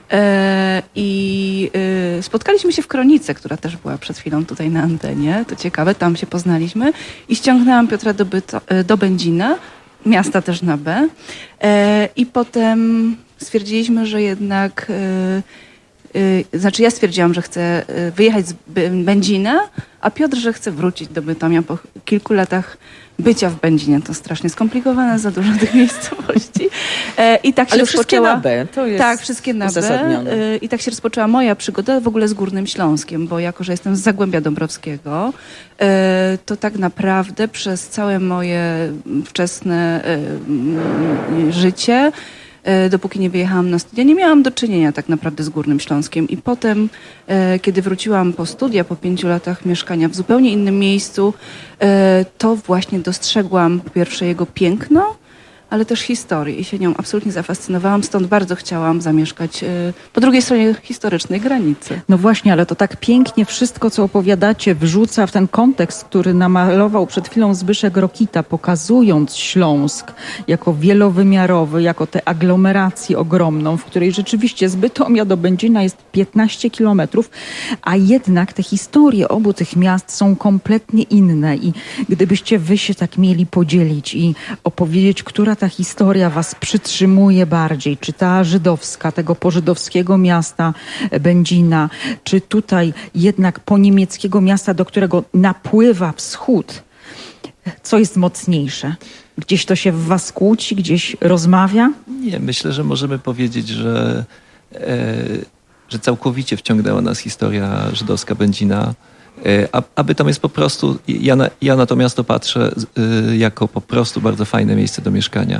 I y, spotkaliśmy się w Kronice, która też była przed chwilą tutaj na antenie. To ciekawe, tam się poznaliśmy. I ściągnęłam Piotra do, Byto, do Będzina, miasta też na B. E, I potem stwierdziliśmy, że jednak... Y, y, znaczy ja stwierdziłam, że chcę wyjechać z Będzina, a Piotr, że chce wrócić do Bytomia po kilku latach bycia w Będzinie. To strasznie skomplikowane, za dużo tych miejscowości. E, I tak się Ale rozpoczęła... wszystkie na B, to jest Tak, wszystkie na B. E, I tak się rozpoczęła moja przygoda w ogóle z Górnym Śląskiem, bo jako, że jestem z Zagłębia Dąbrowskiego, e, to tak naprawdę przez całe moje wczesne e, życie, dopóki nie wyjechałam na studia, nie miałam do czynienia tak naprawdę z Górnym Śląskiem. I potem, e, kiedy wróciłam po studia, po pięciu latach mieszkania w zupełnie innym miejscu, e, to właśnie dostrzegłam po pierwsze jego piękno, ale też historię i się nią absolutnie zafascynowałam. Stąd bardzo chciałam zamieszkać e, po drugiej stronie historycznej granicy. No właśnie, ale to tak pięknie wszystko, co opowiadacie, wrzuca w ten kontekst, który namalował przed chwilą Zbyszek Rokita, pokazując Śląsk jako wielowymiarowy, jako tę aglomerację ogromną, w której rzeczywiście z Bytomia do Będzina jest piętnaście kilometrów, a jednak te historie obu tych miast są kompletnie inne i gdybyście wy się tak mieli podzielić i opowiedzieć, która ta historia was przytrzymuje bardziej? Czy ta żydowska, tego pożydowskiego miasta Będzina, czy tutaj jednak poniemieckiego miasta, do którego napływa wschód? Co jest mocniejsze? Gdzieś to się w was kłóci, gdzieś rozmawia? Nie, myślę, że możemy powiedzieć, że, e, że całkowicie wciągnęła nas historia żydowska Będzina. A, a Bytom jest po prostu, ja na, ja na to miasto patrzę y, jako po prostu bardzo fajne miejsce do mieszkania.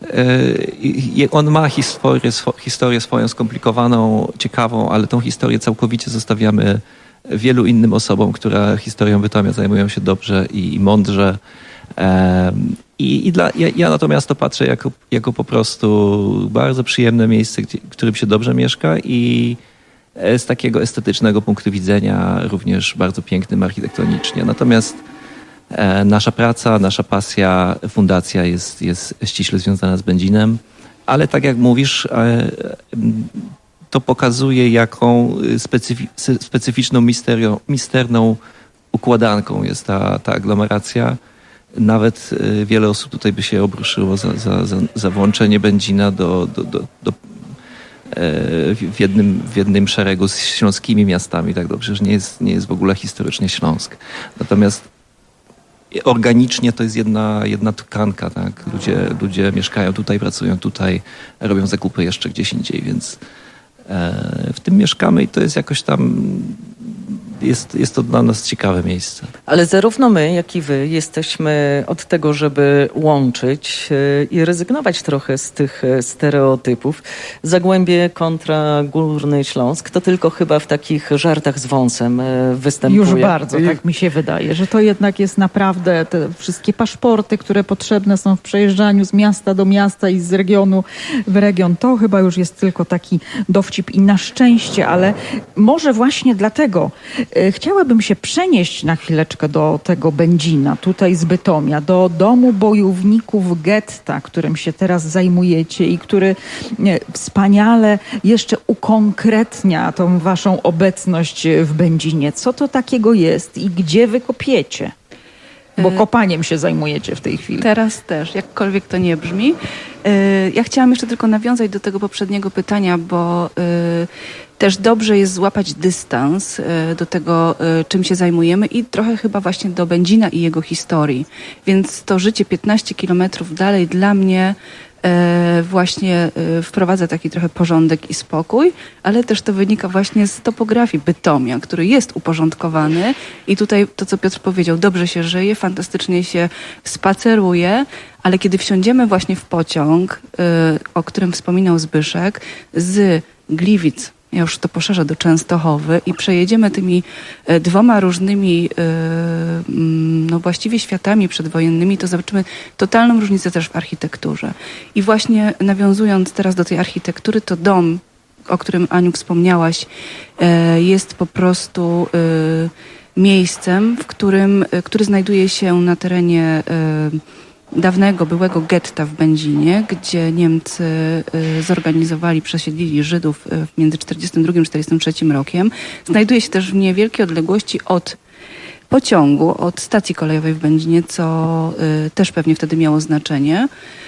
Y, on ma historię, swo, historię swoją skomplikowaną, ciekawą, ale tą historię całkowicie zostawiamy wielu innym osobom, które historią Bytomia zajmują się dobrze i, i mądrze. I, i dla, ja, ja na to miasto patrzę jako, jako po prostu bardzo przyjemne miejsce, gdzie, w którym się dobrze mieszka i z takiego estetycznego punktu widzenia również bardzo pięknym architektonicznie. Natomiast e, nasza praca, nasza pasja, fundacja jest, jest ściśle związana z Będzinem, ale tak jak mówisz, e, to pokazuje, jaką specyfi, specyficzną, misterią, misterną układanką jest ta, ta aglomeracja. Nawet e, wiele osób tutaj by się obruszyło za, za, za, za włączenie Będzina do, do, do, do w jednym, w jednym szeregu z śląskimi miastami, tak dobrze, że nie jest, nie jest w ogóle historycznie Śląsk. Natomiast organicznie to jest jedna, jedna tkanka, tak? Ludzie, ludzie mieszkają tutaj, pracują tutaj, robią zakupy jeszcze gdzieś indziej, więc e, w tym mieszkamy i to jest jakoś tam, jest, jest to dla nas ciekawe miejsce. Ale zarówno my, jak i wy jesteśmy od tego, żeby łączyć i rezygnować trochę z tych stereotypów. Zagłębie kontra Górny Śląsk to tylko chyba w takich żartach z wąsem występuje. Już bardzo, tak mi się wydaje, że to jednak jest naprawdę te wszystkie paszporty, które potrzebne są w przejeżdżaniu z miasta do miasta i z regionu w region. To chyba już jest tylko taki dowcip i na szczęście, ale może właśnie dlatego chciałabym się przenieść na chwileczkę do tego Będzina, tutaj z Bytomia, do domu bojowników getta, którym się teraz zajmujecie i który wspaniale jeszcze ukonkretnia tą waszą obecność w Będzinie. Co to takiego jest i gdzie wy kopiecie? Bo kopaniem się zajmujecie w tej chwili. Teraz też, jakkolwiek to nie brzmi. Ja chciałam jeszcze tylko nawiązać do tego poprzedniego pytania, bo też dobrze jest złapać dystans do tego, czym się zajmujemy i trochę chyba właśnie do Będzina i jego historii. Więc to życie piętnaście kilometrów dalej dla mnie właśnie wprowadza taki trochę porządek i spokój, ale też to wynika właśnie z topografii Bytomia, który jest uporządkowany i tutaj to, co Piotr powiedział, dobrze się żyje, fantastycznie się spaceruje, ale kiedy wsiądziemy właśnie w pociąg, o którym wspominał Zbyszek, z Gliwic, ja już to poszerzę do Częstochowy i przejedziemy tymi dwoma różnymi no właściwie światami przedwojennymi, to zobaczymy totalną różnicę też w architekturze. I właśnie nawiązując teraz do tej architektury, to dom, o którym Aniu wspomniałaś, jest po prostu miejscem, w którym, który znajduje się na terenie dawnego, byłego getta w Będzinie, gdzie Niemcy zorganizowali, przesiedlili Żydów między czterdziestym drugim a czterdziestym trzecim rokiem. Znajduje się też w niewielkiej odległości od pociągu, od stacji kolejowej w Będzinie, co też pewnie wtedy miało znaczenie.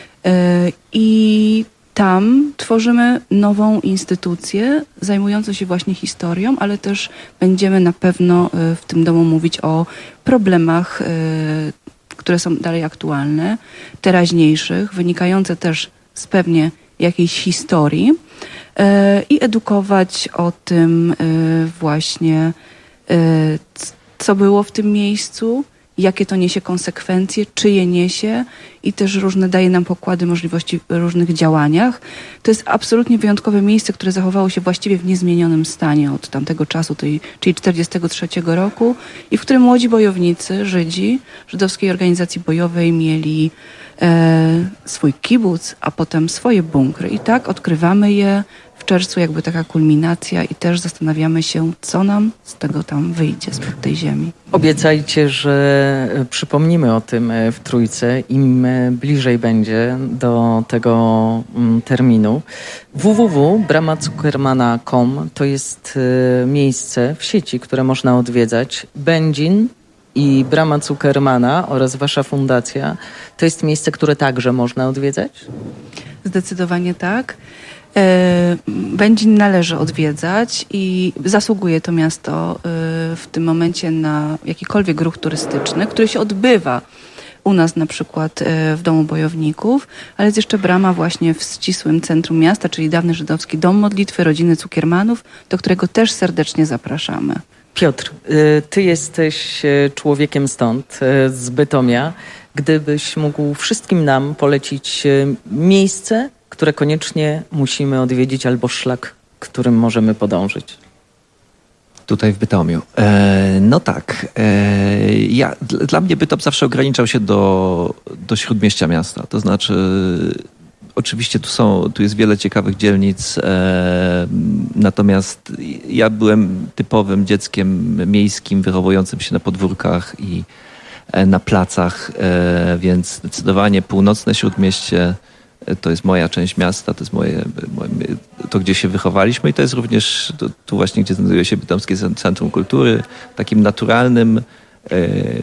I tam tworzymy nową instytucję zajmującą się właśnie historią, ale też będziemy na pewno w tym domu mówić o problemach, które są dalej aktualne, teraźniejszych, wynikające też z pewnie jakiejś historii yy, i edukować o tym yy, właśnie, yy, co było w tym miejscu, jakie to niesie konsekwencje, czyje niesie i też różne daje nam pokłady możliwości w różnych działaniach. To jest absolutnie wyjątkowe miejsce, które zachowało się właściwie w niezmienionym stanie od tamtego czasu, tej, czyli czterdziestego trzeciego roku i w którym młodzi bojownicy, Żydzi, żydowskiej organizacji bojowej mieli e, swój kibuc, a potem swoje bunkry. I tak odkrywamy je w czerwcu, jakby taka kulminacja i też zastanawiamy się, co nam z tego tam wyjdzie, spod tej ziemi. Obiecajcie, że przypomnimy o tym w Trójce, im bliżej będzie do tego terminu. w w w kropka brama cukermana kropka com to jest miejsce w sieci, które można odwiedzać. Będzin i Brama Cukermana oraz wasza fundacja to jest miejsce, które także można odwiedzać? Zdecydowanie tak. Będzin należy odwiedzać i zasługuje to miasto w tym momencie na jakikolwiek ruch turystyczny, który się odbywa u nas na przykład w Domu Bojowników, ale jest jeszcze brama właśnie w ścisłym centrum miasta, czyli dawny żydowski Dom Modlitwy Rodziny Cukiermanów, do którego też serdecznie zapraszamy. Piotr, ty jesteś człowiekiem stąd, z Bytomia. Gdybyś mógł wszystkim nam polecić miejsce, które koniecznie musimy odwiedzić, albo szlak, którym możemy podążyć. Tutaj w Bytomiu. E, no tak. E, ja, dla, dla mnie Bytom zawsze ograniczał się do, do śródmieścia miasta. To znaczy, oczywiście tu są, tu jest wiele ciekawych dzielnic, e, natomiast ja byłem typowym dzieckiem miejskim, wychowującym się na podwórkach i e, na placach, e, więc zdecydowanie północne śródmieście to jest moja część miasta, to jest moje, moje, to, gdzie się wychowaliśmy i to jest również to, tu właśnie, gdzie znajduje się Bytomskie Centrum Kultury. Takim naturalnym e,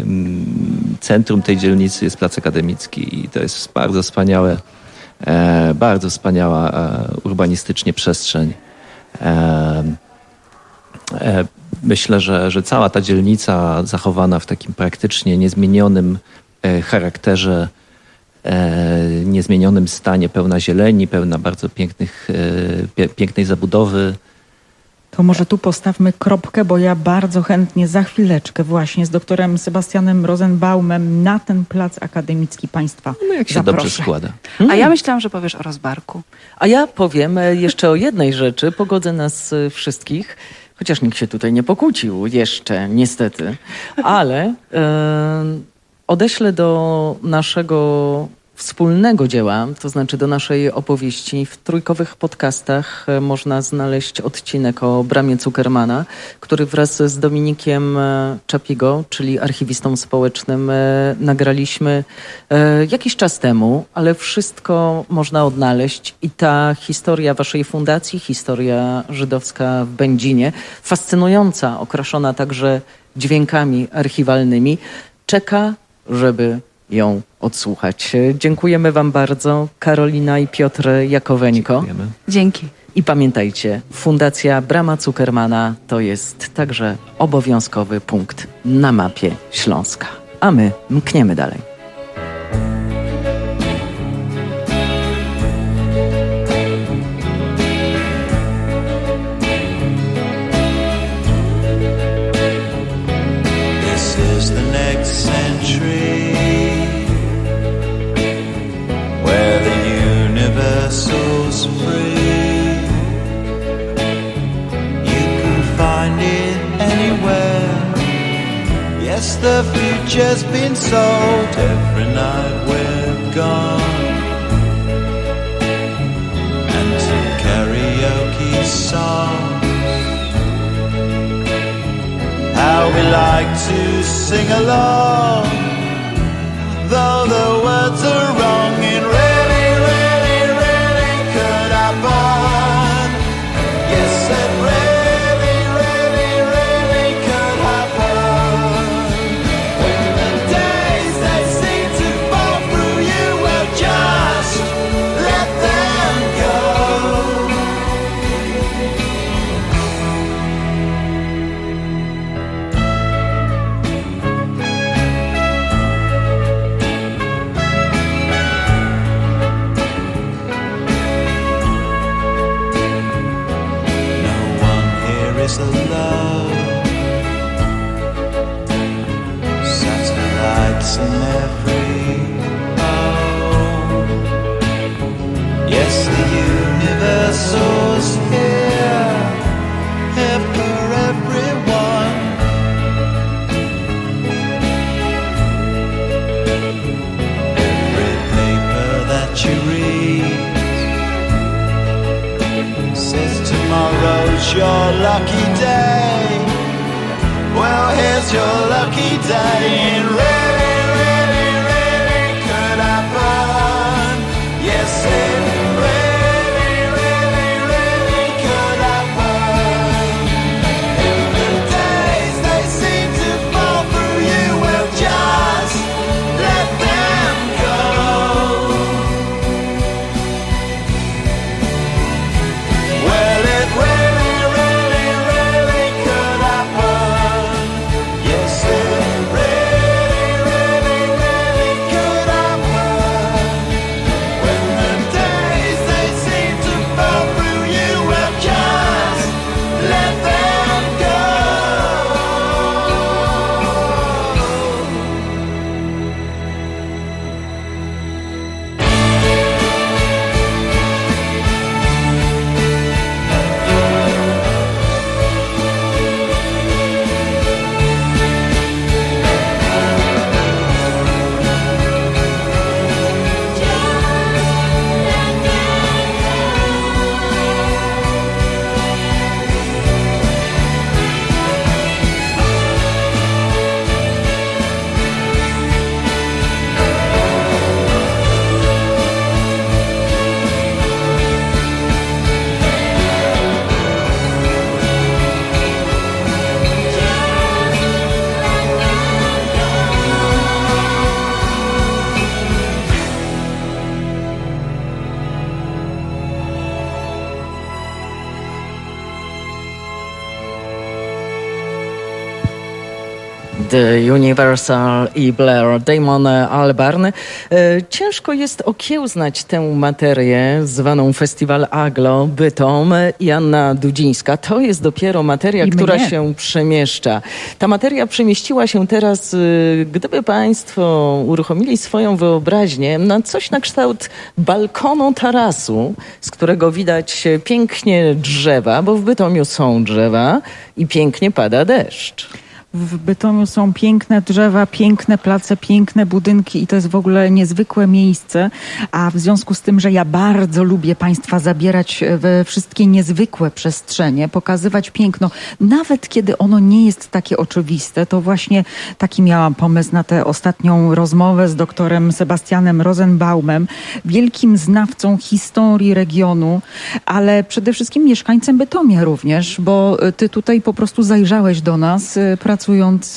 centrum tej dzielnicy jest Plac Akademicki i to jest bardzo wspaniałe, e, bardzo wspaniała e, urbanistycznie przestrzeń. E, e, myślę, że, że cała ta dzielnica zachowana w takim praktycznie niezmienionym e, charakterze, E, niezmienionym stanie, pełna zieleni, pełna bardzo pięknych, e, pie, pięknej zabudowy. To może tu postawmy kropkę, bo ja bardzo chętnie za chwileczkę właśnie z doktorem Sebastianem Rosenbaumem na ten plac akademicki państwa No jak się zaproszę. dobrze składa. A ja myślałam, że powiesz o Rozbarku. A ja powiem jeszcze o jednej rzeczy, pogodzę nas wszystkich, chociaż nikt się tutaj nie pokłócił jeszcze, niestety, ale e, odeślę do naszego wspólnego dzieła, to znaczy do naszej opowieści. W trójkowych podcastach można znaleźć odcinek o Bramie Zuckermana, który wraz z Dominikiem Czapigo, czyli archiwistą społecznym, nagraliśmy jakiś czas temu, ale wszystko można odnaleźć i ta historia waszej fundacji, historia żydowska w Będzinie, fascynująca, okraszona także dźwiękami archiwalnymi, czeka, żeby ją odsłuchać. Dziękujemy wam bardzo. Karolina i Piotr Jakoweńko. Dziękujemy. Dzięki. I pamiętajcie, Fundacja Brama Zuckermana to jest także obowiązkowy punkt na mapie Śląska. A my mkniemy dalej. The future's been sold every night we're gone, and to karaoke songs, how we like to sing along, though the words are wrong. And really, really, really could happen. Yes, it really, really, really could happen. Alone, satellites in every home. Yes, the universe was here, here for everyone. Every paper that you read says tomorrow's your lucky day. Well, here's your lucky day. And really, really, really could happen. Yes, it really, really, really could happen. If the days they seem to fall through you, well, just let them go. Well, it really, really, really could happen. Yes, it really, The Universal i Blair, Damon Albarn. Ciężko jest okiełznać tę materię zwaną Festiwal Aglo Bytom i Anna Dudzińska. To jest dopiero materia, I która mnie. się przemieszcza. Ta materia przemieściła się teraz, gdyby Państwo uruchomili swoją wyobraźnię, na coś na kształt balkonu tarasu, z którego widać pięknie drzewa, bo w Bytomiu są drzewa i pięknie pada deszcz. W Bytomiu są piękne drzewa, piękne place, piękne budynki i to jest w ogóle niezwykłe miejsce. A w związku z tym, że ja bardzo lubię Państwa zabierać we wszystkie niezwykłe przestrzenie, pokazywać piękno, nawet kiedy ono nie jest takie oczywiste, to właśnie taki miałam pomysł na tę ostatnią rozmowę z doktorem Sebastianem Rosenbaumem, wielkim znawcą historii regionu, ale przede wszystkim mieszkańcem Bytomia również, bo ty tutaj po prostu zajrzałeś do nas, pracując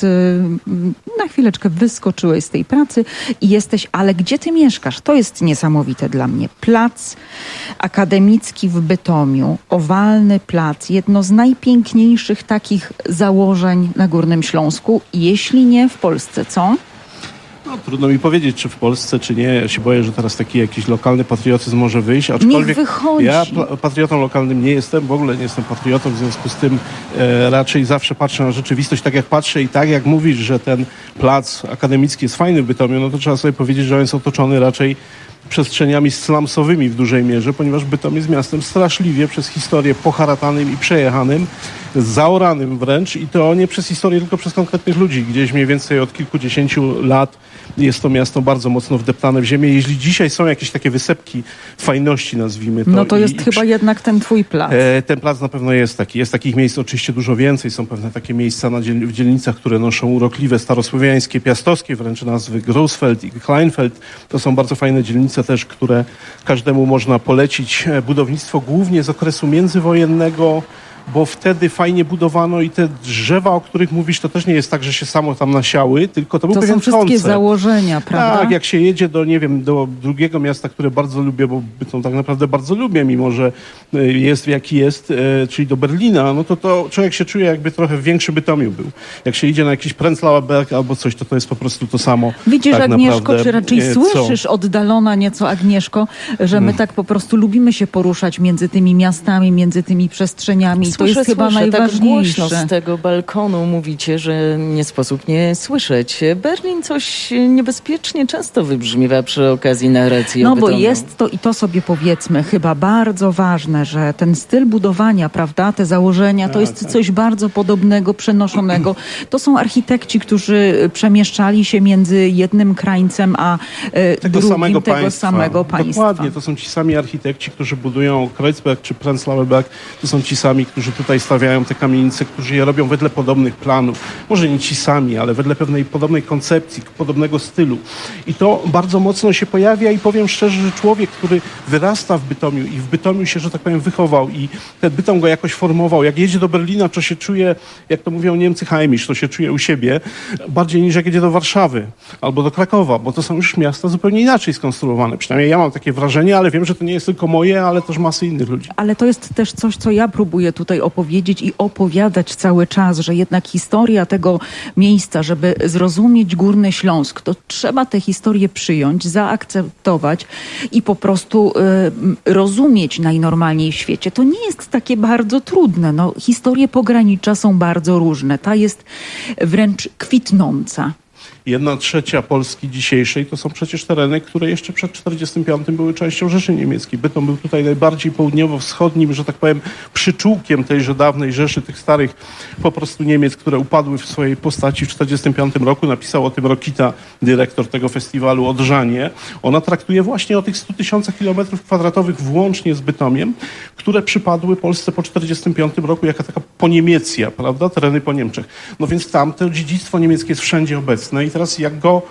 na chwileczkę wyskoczyłeś z tej pracy i jesteś, ale gdzie ty mieszkasz? To jest niesamowite dla mnie. Plac akademicki w Bytomiu, owalny plac, jedno z najpiękniejszych takich założeń na Górnym Śląsku, jeśli nie w Polsce, co? No, trudno mi powiedzieć, czy w Polsce, czy nie. Ja się boję, że teraz taki jakiś lokalny patriotyzm może wyjść. Aczkolwiek Niech wychodzi. Ja pla- patriotą lokalnym nie jestem, w ogóle nie jestem patriotą, w związku z tym e, raczej zawsze patrzę na rzeczywistość tak, jak patrzę i tak, jak mówisz, że ten plac akademicki jest fajny w Bytomiu, no to trzeba sobie powiedzieć, że on jest otoczony raczej przestrzeniami slumsowymi w dużej mierze, ponieważ Bytom jest miastem straszliwie przez historię poharatanym i przejechanym, zaoranym wręcz i to nie przez historię, tylko przez konkretnych ludzi. Gdzieś mniej więcej od kilkudziesięciu lat jest to miasto bardzo mocno wdeptane w ziemię. Jeśli dzisiaj są jakieś takie wysepki fajności, nazwijmy to. No to i, jest i, chyba jednak ten twój plac. E, ten plac na pewno jest taki. Jest takich miejsc oczywiście dużo więcej. Są pewne takie miejsca na dziel- w dzielnicach, które noszą urokliwe, starosłowiańskie, piastowskie wręcz nazwy Grossfeld i Kleinfeld. To są bardzo fajne dzielnice też, które każdemu można polecić. Budownictwo głównie z okresu międzywojennego, bo wtedy fajnie budowano i te drzewa, o których mówisz, to też nie jest tak, że się samo tam nasiały, tylko to był To pewien są wszystkie koncept. założenia, prawda? Tak, jak się jedzie do, nie wiem, do drugiego miasta, które bardzo lubię, bo Bytom tak naprawdę bardzo lubię, mimo że y, jest jaki jest, y, czyli do Berlina, no to, to człowiek się czuje, jakby trochę w większym Bytomiu był. Jak się idzie na jakiś Prenzlauer Berg albo coś, to to jest po prostu to samo. Widzisz, tak Agnieszko, naprawdę, czy raczej y, słyszysz oddalona nieco, Agnieszko, że my Hmm. tak po prostu lubimy się poruszać między tymi miastami, między tymi przestrzeniami. I to Słyszę, jest chyba słyszę, tak najważniejsze. głośno z tego balkonu mówicie, że nie sposób nie słyszeć. Berlin coś niebezpiecznie często wybrzmiewa przy okazji narracji No o bo Bytomiu. jest to, i to sobie powiedzmy, chyba bardzo ważne, że ten styl budowania, prawda, te założenia, to jest coś bardzo podobnego, przenoszonego. To są architekci, którzy przemieszczali się między jednym krańcem a e, tego drugim samego tego państwa. samego państwa. Dokładnie, to są ci sami architekci, którzy budują Kreuzberg czy Prenzlauer Berg. To są ci sami, którzy tutaj stawiają te kamienice, którzy je robią wedle podobnych planów. Może nie ci sami, ale wedle pewnej podobnej koncepcji, podobnego stylu. I to bardzo mocno się pojawia i powiem szczerze, że człowiek, który wyrasta w Bytomiu i w Bytomiu się, że tak powiem, wychował i ten Bytom go jakoś formował, jak jedzie do Berlina, to się czuje, jak to mówią Niemcy, heimisch, to się czuje u siebie, bardziej niż jak jedzie do Warszawy albo do Krakowa, bo to są już miasta zupełnie inaczej skonstruowane. Przynajmniej ja mam takie wrażenie, ale wiem, że to nie jest tylko moje, ale też masy innych ludzi. Ale to jest też coś, co ja próbuję tutaj opowiedzieć i opowiadać cały czas, że jednak historia tego miejsca, żeby zrozumieć Górny Śląsk, to trzeba tę historię przyjąć, zaakceptować i po prostu y, rozumieć najnormalniej w świecie. To nie jest takie bardzo trudne. No, historie pogranicza są bardzo różne. Ta jest wręcz kwitnąca. Jedna trzecia Polski dzisiejszej to są przecież tereny, które jeszcze przed czterdziestym piątym były częścią Rzeszy Niemieckiej. Bytom był tutaj najbardziej południowo-wschodnim, że tak powiem, przyczółkiem tejże dawnej Rzeszy, tych starych po prostu Niemiec, które upadły w swojej postaci w czterdziestym piątym roku. Napisał o tym Rokita, dyrektor tego festiwalu Odrzanie. Ona traktuje właśnie o tych stu tysiącach kilometrów kwadratowych włącznie z Bytomiem, które przypadły Polsce po czterdziestym piątym roku jako taka poniemiecja, prawda? Tereny po Niemczech. No więc tam to dziedzictwo niemieckie jest wszędzie obecne i teraz jak go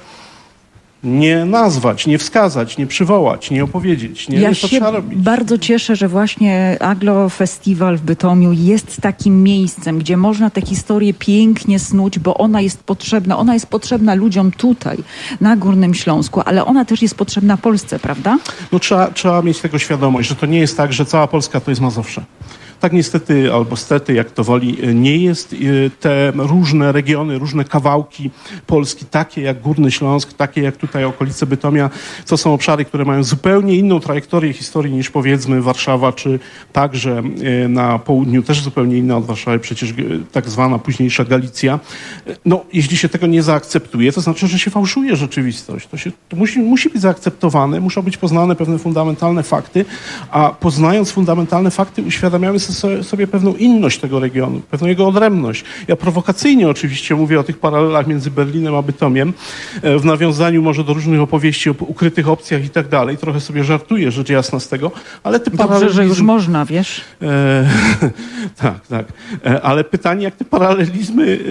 nie nazwać, nie wskazać, nie przywołać, nie opowiedzieć. Nie ja wiesz, co się trzeba robić. bardzo cieszę, że właśnie Aglo Festiwal w Bytomiu jest takim miejscem, gdzie można tę historię pięknie snuć, bo ona jest potrzebna. Ona jest potrzebna ludziom tutaj, na Górnym Śląsku, ale ona też jest potrzebna Polsce, prawda? No trzeba, trzeba mieć tego świadomość, że to nie jest tak, że cała Polska to jest Mazowsze. Tak niestety, albo stety, jak to woli, nie jest. Te różne regiony, różne kawałki Polski, takie jak Górny Śląsk, takie jak tutaj okolice Bytomia, to są obszary, które mają zupełnie inną trajektorię historii niż powiedzmy Warszawa, czy także na południu też zupełnie inna od Warszawy, przecież tak zwana późniejsza Galicja. No, jeśli się tego nie zaakceptuje, to znaczy, że się fałszuje rzeczywistość. To, się, to musi, musi być zaakceptowane, muszą być poznane pewne fundamentalne fakty, a poznając fundamentalne fakty uświadamiamy sobie, sobie pewną inność tego regionu, pewną jego odrębność. Ja prowokacyjnie oczywiście mówię o tych paralelach między Berlinem a Bytomiem, w nawiązaniu może do różnych opowieści o ukrytych opcjach i tak dalej. Trochę sobie żartuję, rzecz jasna z tego, ale te Dobrze, paralelizmy... że już można, wiesz? E, tak, tak. E, ale pytanie, jak te paralelizmy e,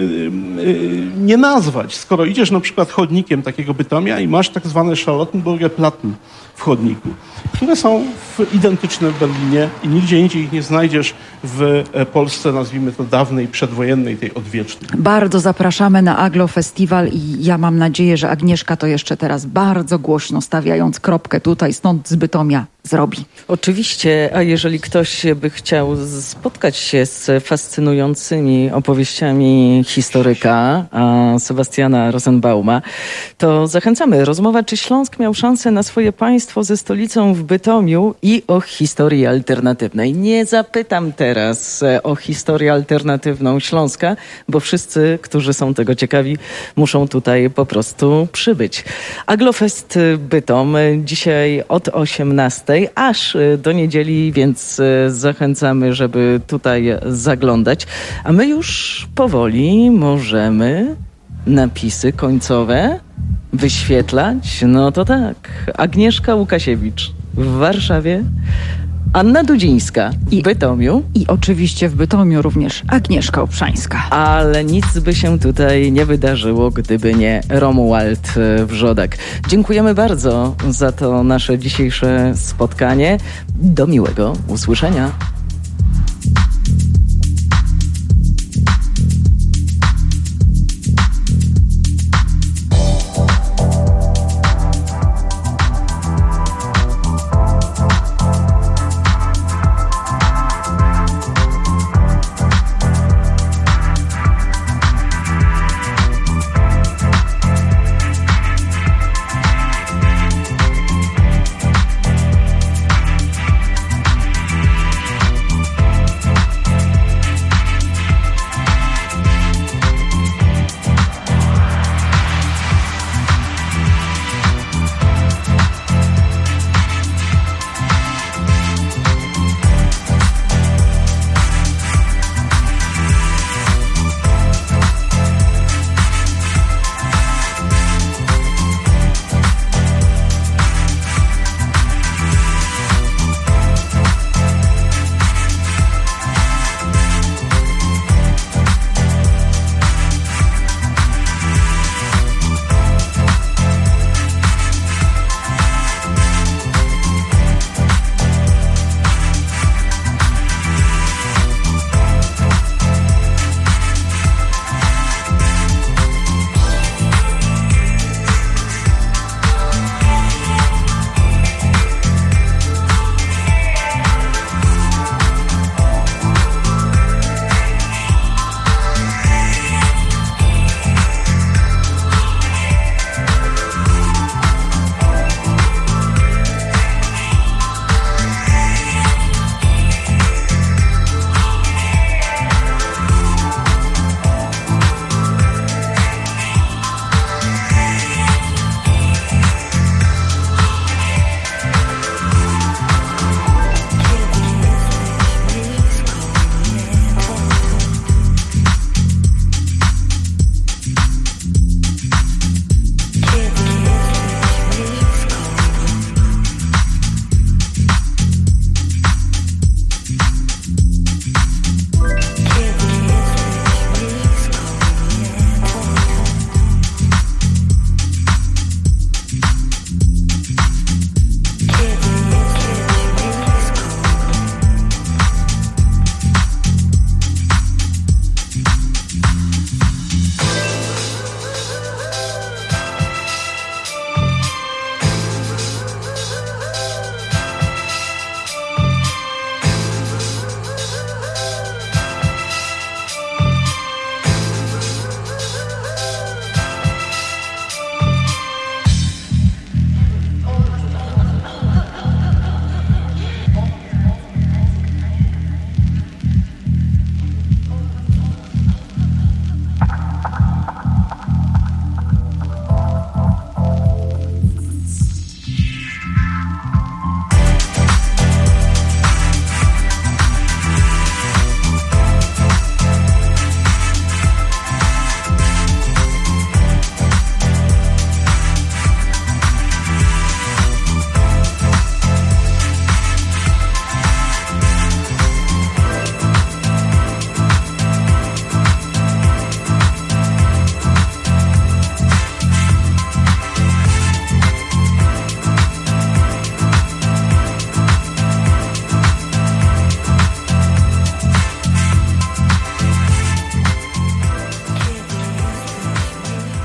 e, nie nazwać, skoro idziesz na przykład chodnikiem takiego Bytomia i masz tak zwane Charlottenburger Platten w chodniku, które są w, identyczne w Berlinie i nigdzie indziej ich nie znajdziesz w Polsce, nazwijmy to dawnej, przedwojennej, tej odwiecznej. Bardzo zapraszamy na Aglo Festiwal i ja mam nadzieję, że Agnieszka to jeszcze teraz bardzo głośno, stawiając kropkę tutaj, stąd z Bytomia, zrobi. Oczywiście, a jeżeli ktoś by chciał spotkać się z fascynującymi opowieściami historyka Sebastiana Rosenbauma, to zachęcamy. Rozmowa, czy Śląsk miał szansę na swoje państwo ze stolicą w Bytomiu i o historii alternatywnej. Nie zapytam teraz o historię alternatywną Śląska, bo wszyscy, którzy są tego ciekawi, muszą tutaj po prostu przybyć. Aglofest Bytom dzisiaj od osiemnastej aż do niedzieli, więc zachęcamy, żeby tutaj zaglądać. A my już powoli możemy napisy końcowe wyświetlać. No to tak. Agnieszka Łukasiewicz w Warszawie, Anna Dudzińska w I, Bytomiu. I oczywiście w Bytomiu również Agnieszka Obszańska. Ale nic by się tutaj nie wydarzyło, gdyby nie Romuald Wrzodak. Dziękujemy bardzo za to nasze dzisiejsze spotkanie. Do miłego usłyszenia.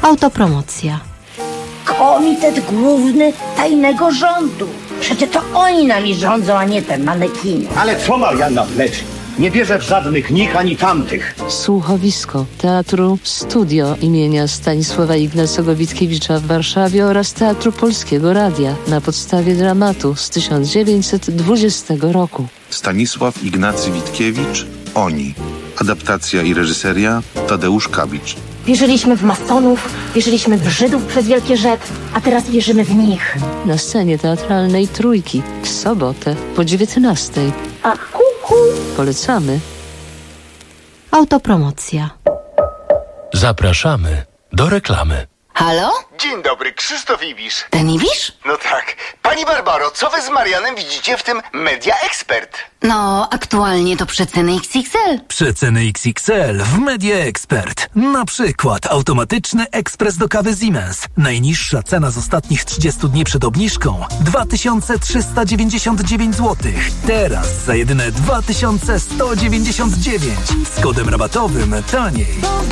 Autopromocja. Komitet Główny Tajnego Rządu. Przecież to oni nami rządzą, a nie te manekiny. Ale co Marianna wleczy? Nie wierzę w żadnych nich ani tamtych. Słuchowisko Teatru Studio imienia Stanisława Ignacego Witkiewicza w Warszawie oraz Teatru Polskiego Radia na podstawie dramatu z tysiąc dziewięćset dwudziestego roku. Stanisław Ignacy Witkiewicz, Oni. Adaptacja i reżyseria Tadeusz Kabicz. Wierzyliśmy w masonów, wierzyliśmy w Żydów przez Wielkie Rzet, a teraz wierzymy w nich. Na scenie teatralnej Trójki w sobotę po dziewiętnastej. A kuku. Polecamy. Autopromocja. Zapraszamy do reklamy. Halo? Dzień dobry, Krzysztof Ibisz. Ten Ibisz? No tak. Pani Barbaro, co wy z Marianem widzicie w tym Media Expert? No, aktualnie to przeceny X X L. Przeceny X X L w Media Expert. Na przykład automatyczny ekspres do kawy Siemens. Najniższa cena z ostatnich trzydziestu dni przed obniżką dwa tysiące trzysta dziewięćdziesiąt dziewięć złotych. Teraz za jedyne dwa tysiące sto dziewięćdziesiąt dziewięć. Z kodem rabatowym taniej.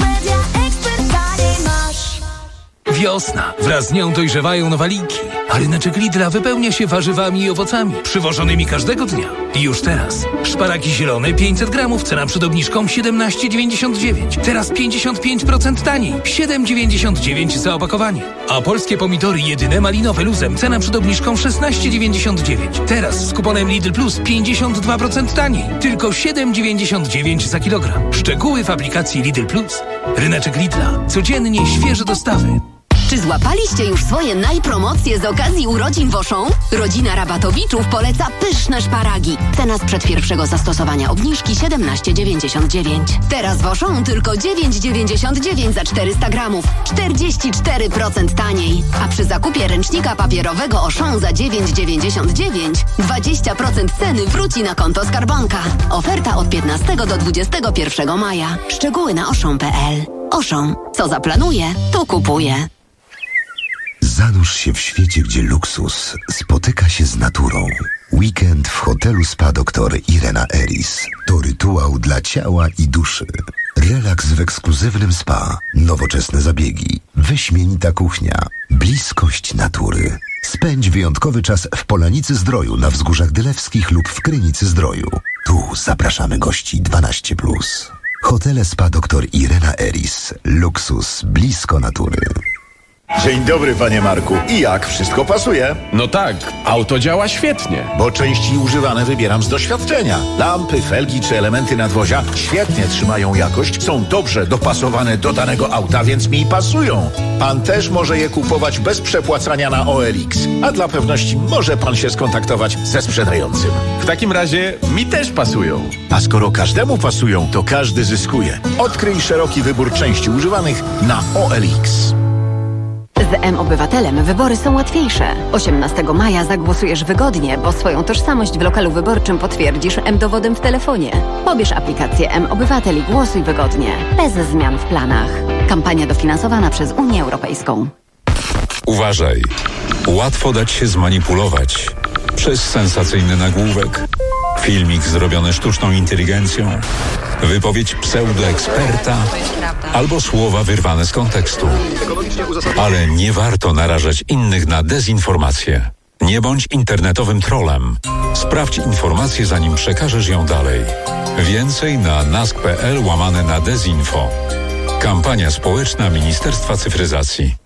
Wiosna. Wraz z nią dojrzewają nowaliki, a ryneczek Lidla wypełnia się warzywami i owocami przywożonymi każdego dnia. I już teraz. Szparagi zielone pięćset gramów, cena przed obniżką siedemnaście dziewięćdziesiąt dziewięć. Teraz pięćdziesiąt pięć procent taniej. siedem dziewięćdziesiąt dziewięć za opakowanie. A polskie pomidory jedyne malinowe luzem, cena przed obniżką szesnaście dziewięćdziesiąt dziewięć. Teraz z kuponem Lidl Plus pięćdziesiąt dwa procent taniej. Tylko siedem dziewięćdziesiąt dziewięć za kilogram. Szczegóły w aplikacji Lidl Plus. Ryneczek Lidla. Codziennie świeże dostawy. Czy złapaliście już swoje najpromocje z okazji urodzin Woszą? Rodzina Rabatowiczów poleca pyszne szparagi. Cena sprzed pierwszego zastosowania obniżki siedemnaście dziewięćdziesiąt dziewięć. Teraz Woszą tylko dziewięć dziewięćdziesiąt dziewięć za czterysta gramów. czterdzieści cztery procent taniej. A przy zakupie ręcznika papierowego Auchan za dziewięć dziewięćdziesiąt dziewięć dwadzieścia procent ceny wróci na konto Skarbanka. Oferta od piętnastego do dwudziestego pierwszego maja. Szczegóły na auchan kropka p l. Auchan. Co zaplanuje, to kupuje. Zanurz się w świecie, gdzie luksus spotyka się z naturą. Weekend w hotelu Spa doktor Irena Eris to rytuał dla ciała i duszy. Relaks w ekskluzywnym spa, nowoczesne zabiegi, wyśmienita kuchnia, bliskość natury. Spędź wyjątkowy czas w Polanicy Zdroju na Wzgórzach Dylewskich lub w Krynicy Zdroju. Tu zapraszamy gości dwanaście plus. Hotele Spa doktor Irena Eris. Luksus blisko natury. Dzień dobry, panie Marku. I jak? Wszystko pasuje? No tak, auto działa świetnie. Bo części używane wybieram z doświadczenia. Lampy, felgi czy elementy nadwozia świetnie trzymają jakość, są dobrze dopasowane do danego auta, więc mi pasują. Pan też może je kupować bez przepłacania na O L X. A dla pewności może pan się skontaktować ze sprzedającym. W takim razie mi też pasują. A skoro każdemu pasują, to każdy zyskuje. Odkryj szeroki wybór części używanych na O L X. Z M-Obywatelem wybory są łatwiejsze. osiemnastego maja zagłosujesz wygodnie, bo swoją tożsamość w lokalu wyborczym potwierdzisz M-dowodem w telefonie. Pobierz aplikację M-Obywatel i głosuj wygodnie, bez zmian w planach. Kampania dofinansowana przez Unię Europejską. Uważaj. Łatwo dać się zmanipulować przez sensacyjny nagłówek, filmik zrobiony sztuczną inteligencją, wypowiedź pseudoeksperta albo słowa wyrwane z kontekstu. Ale nie warto narażać innych na dezinformację. Nie bądź internetowym trollem. Sprawdź informację, zanim przekażesz ją dalej. Więcej na nask kropka p l łamane na dezinfo. Kampania społeczna Ministerstwa Cyfryzacji.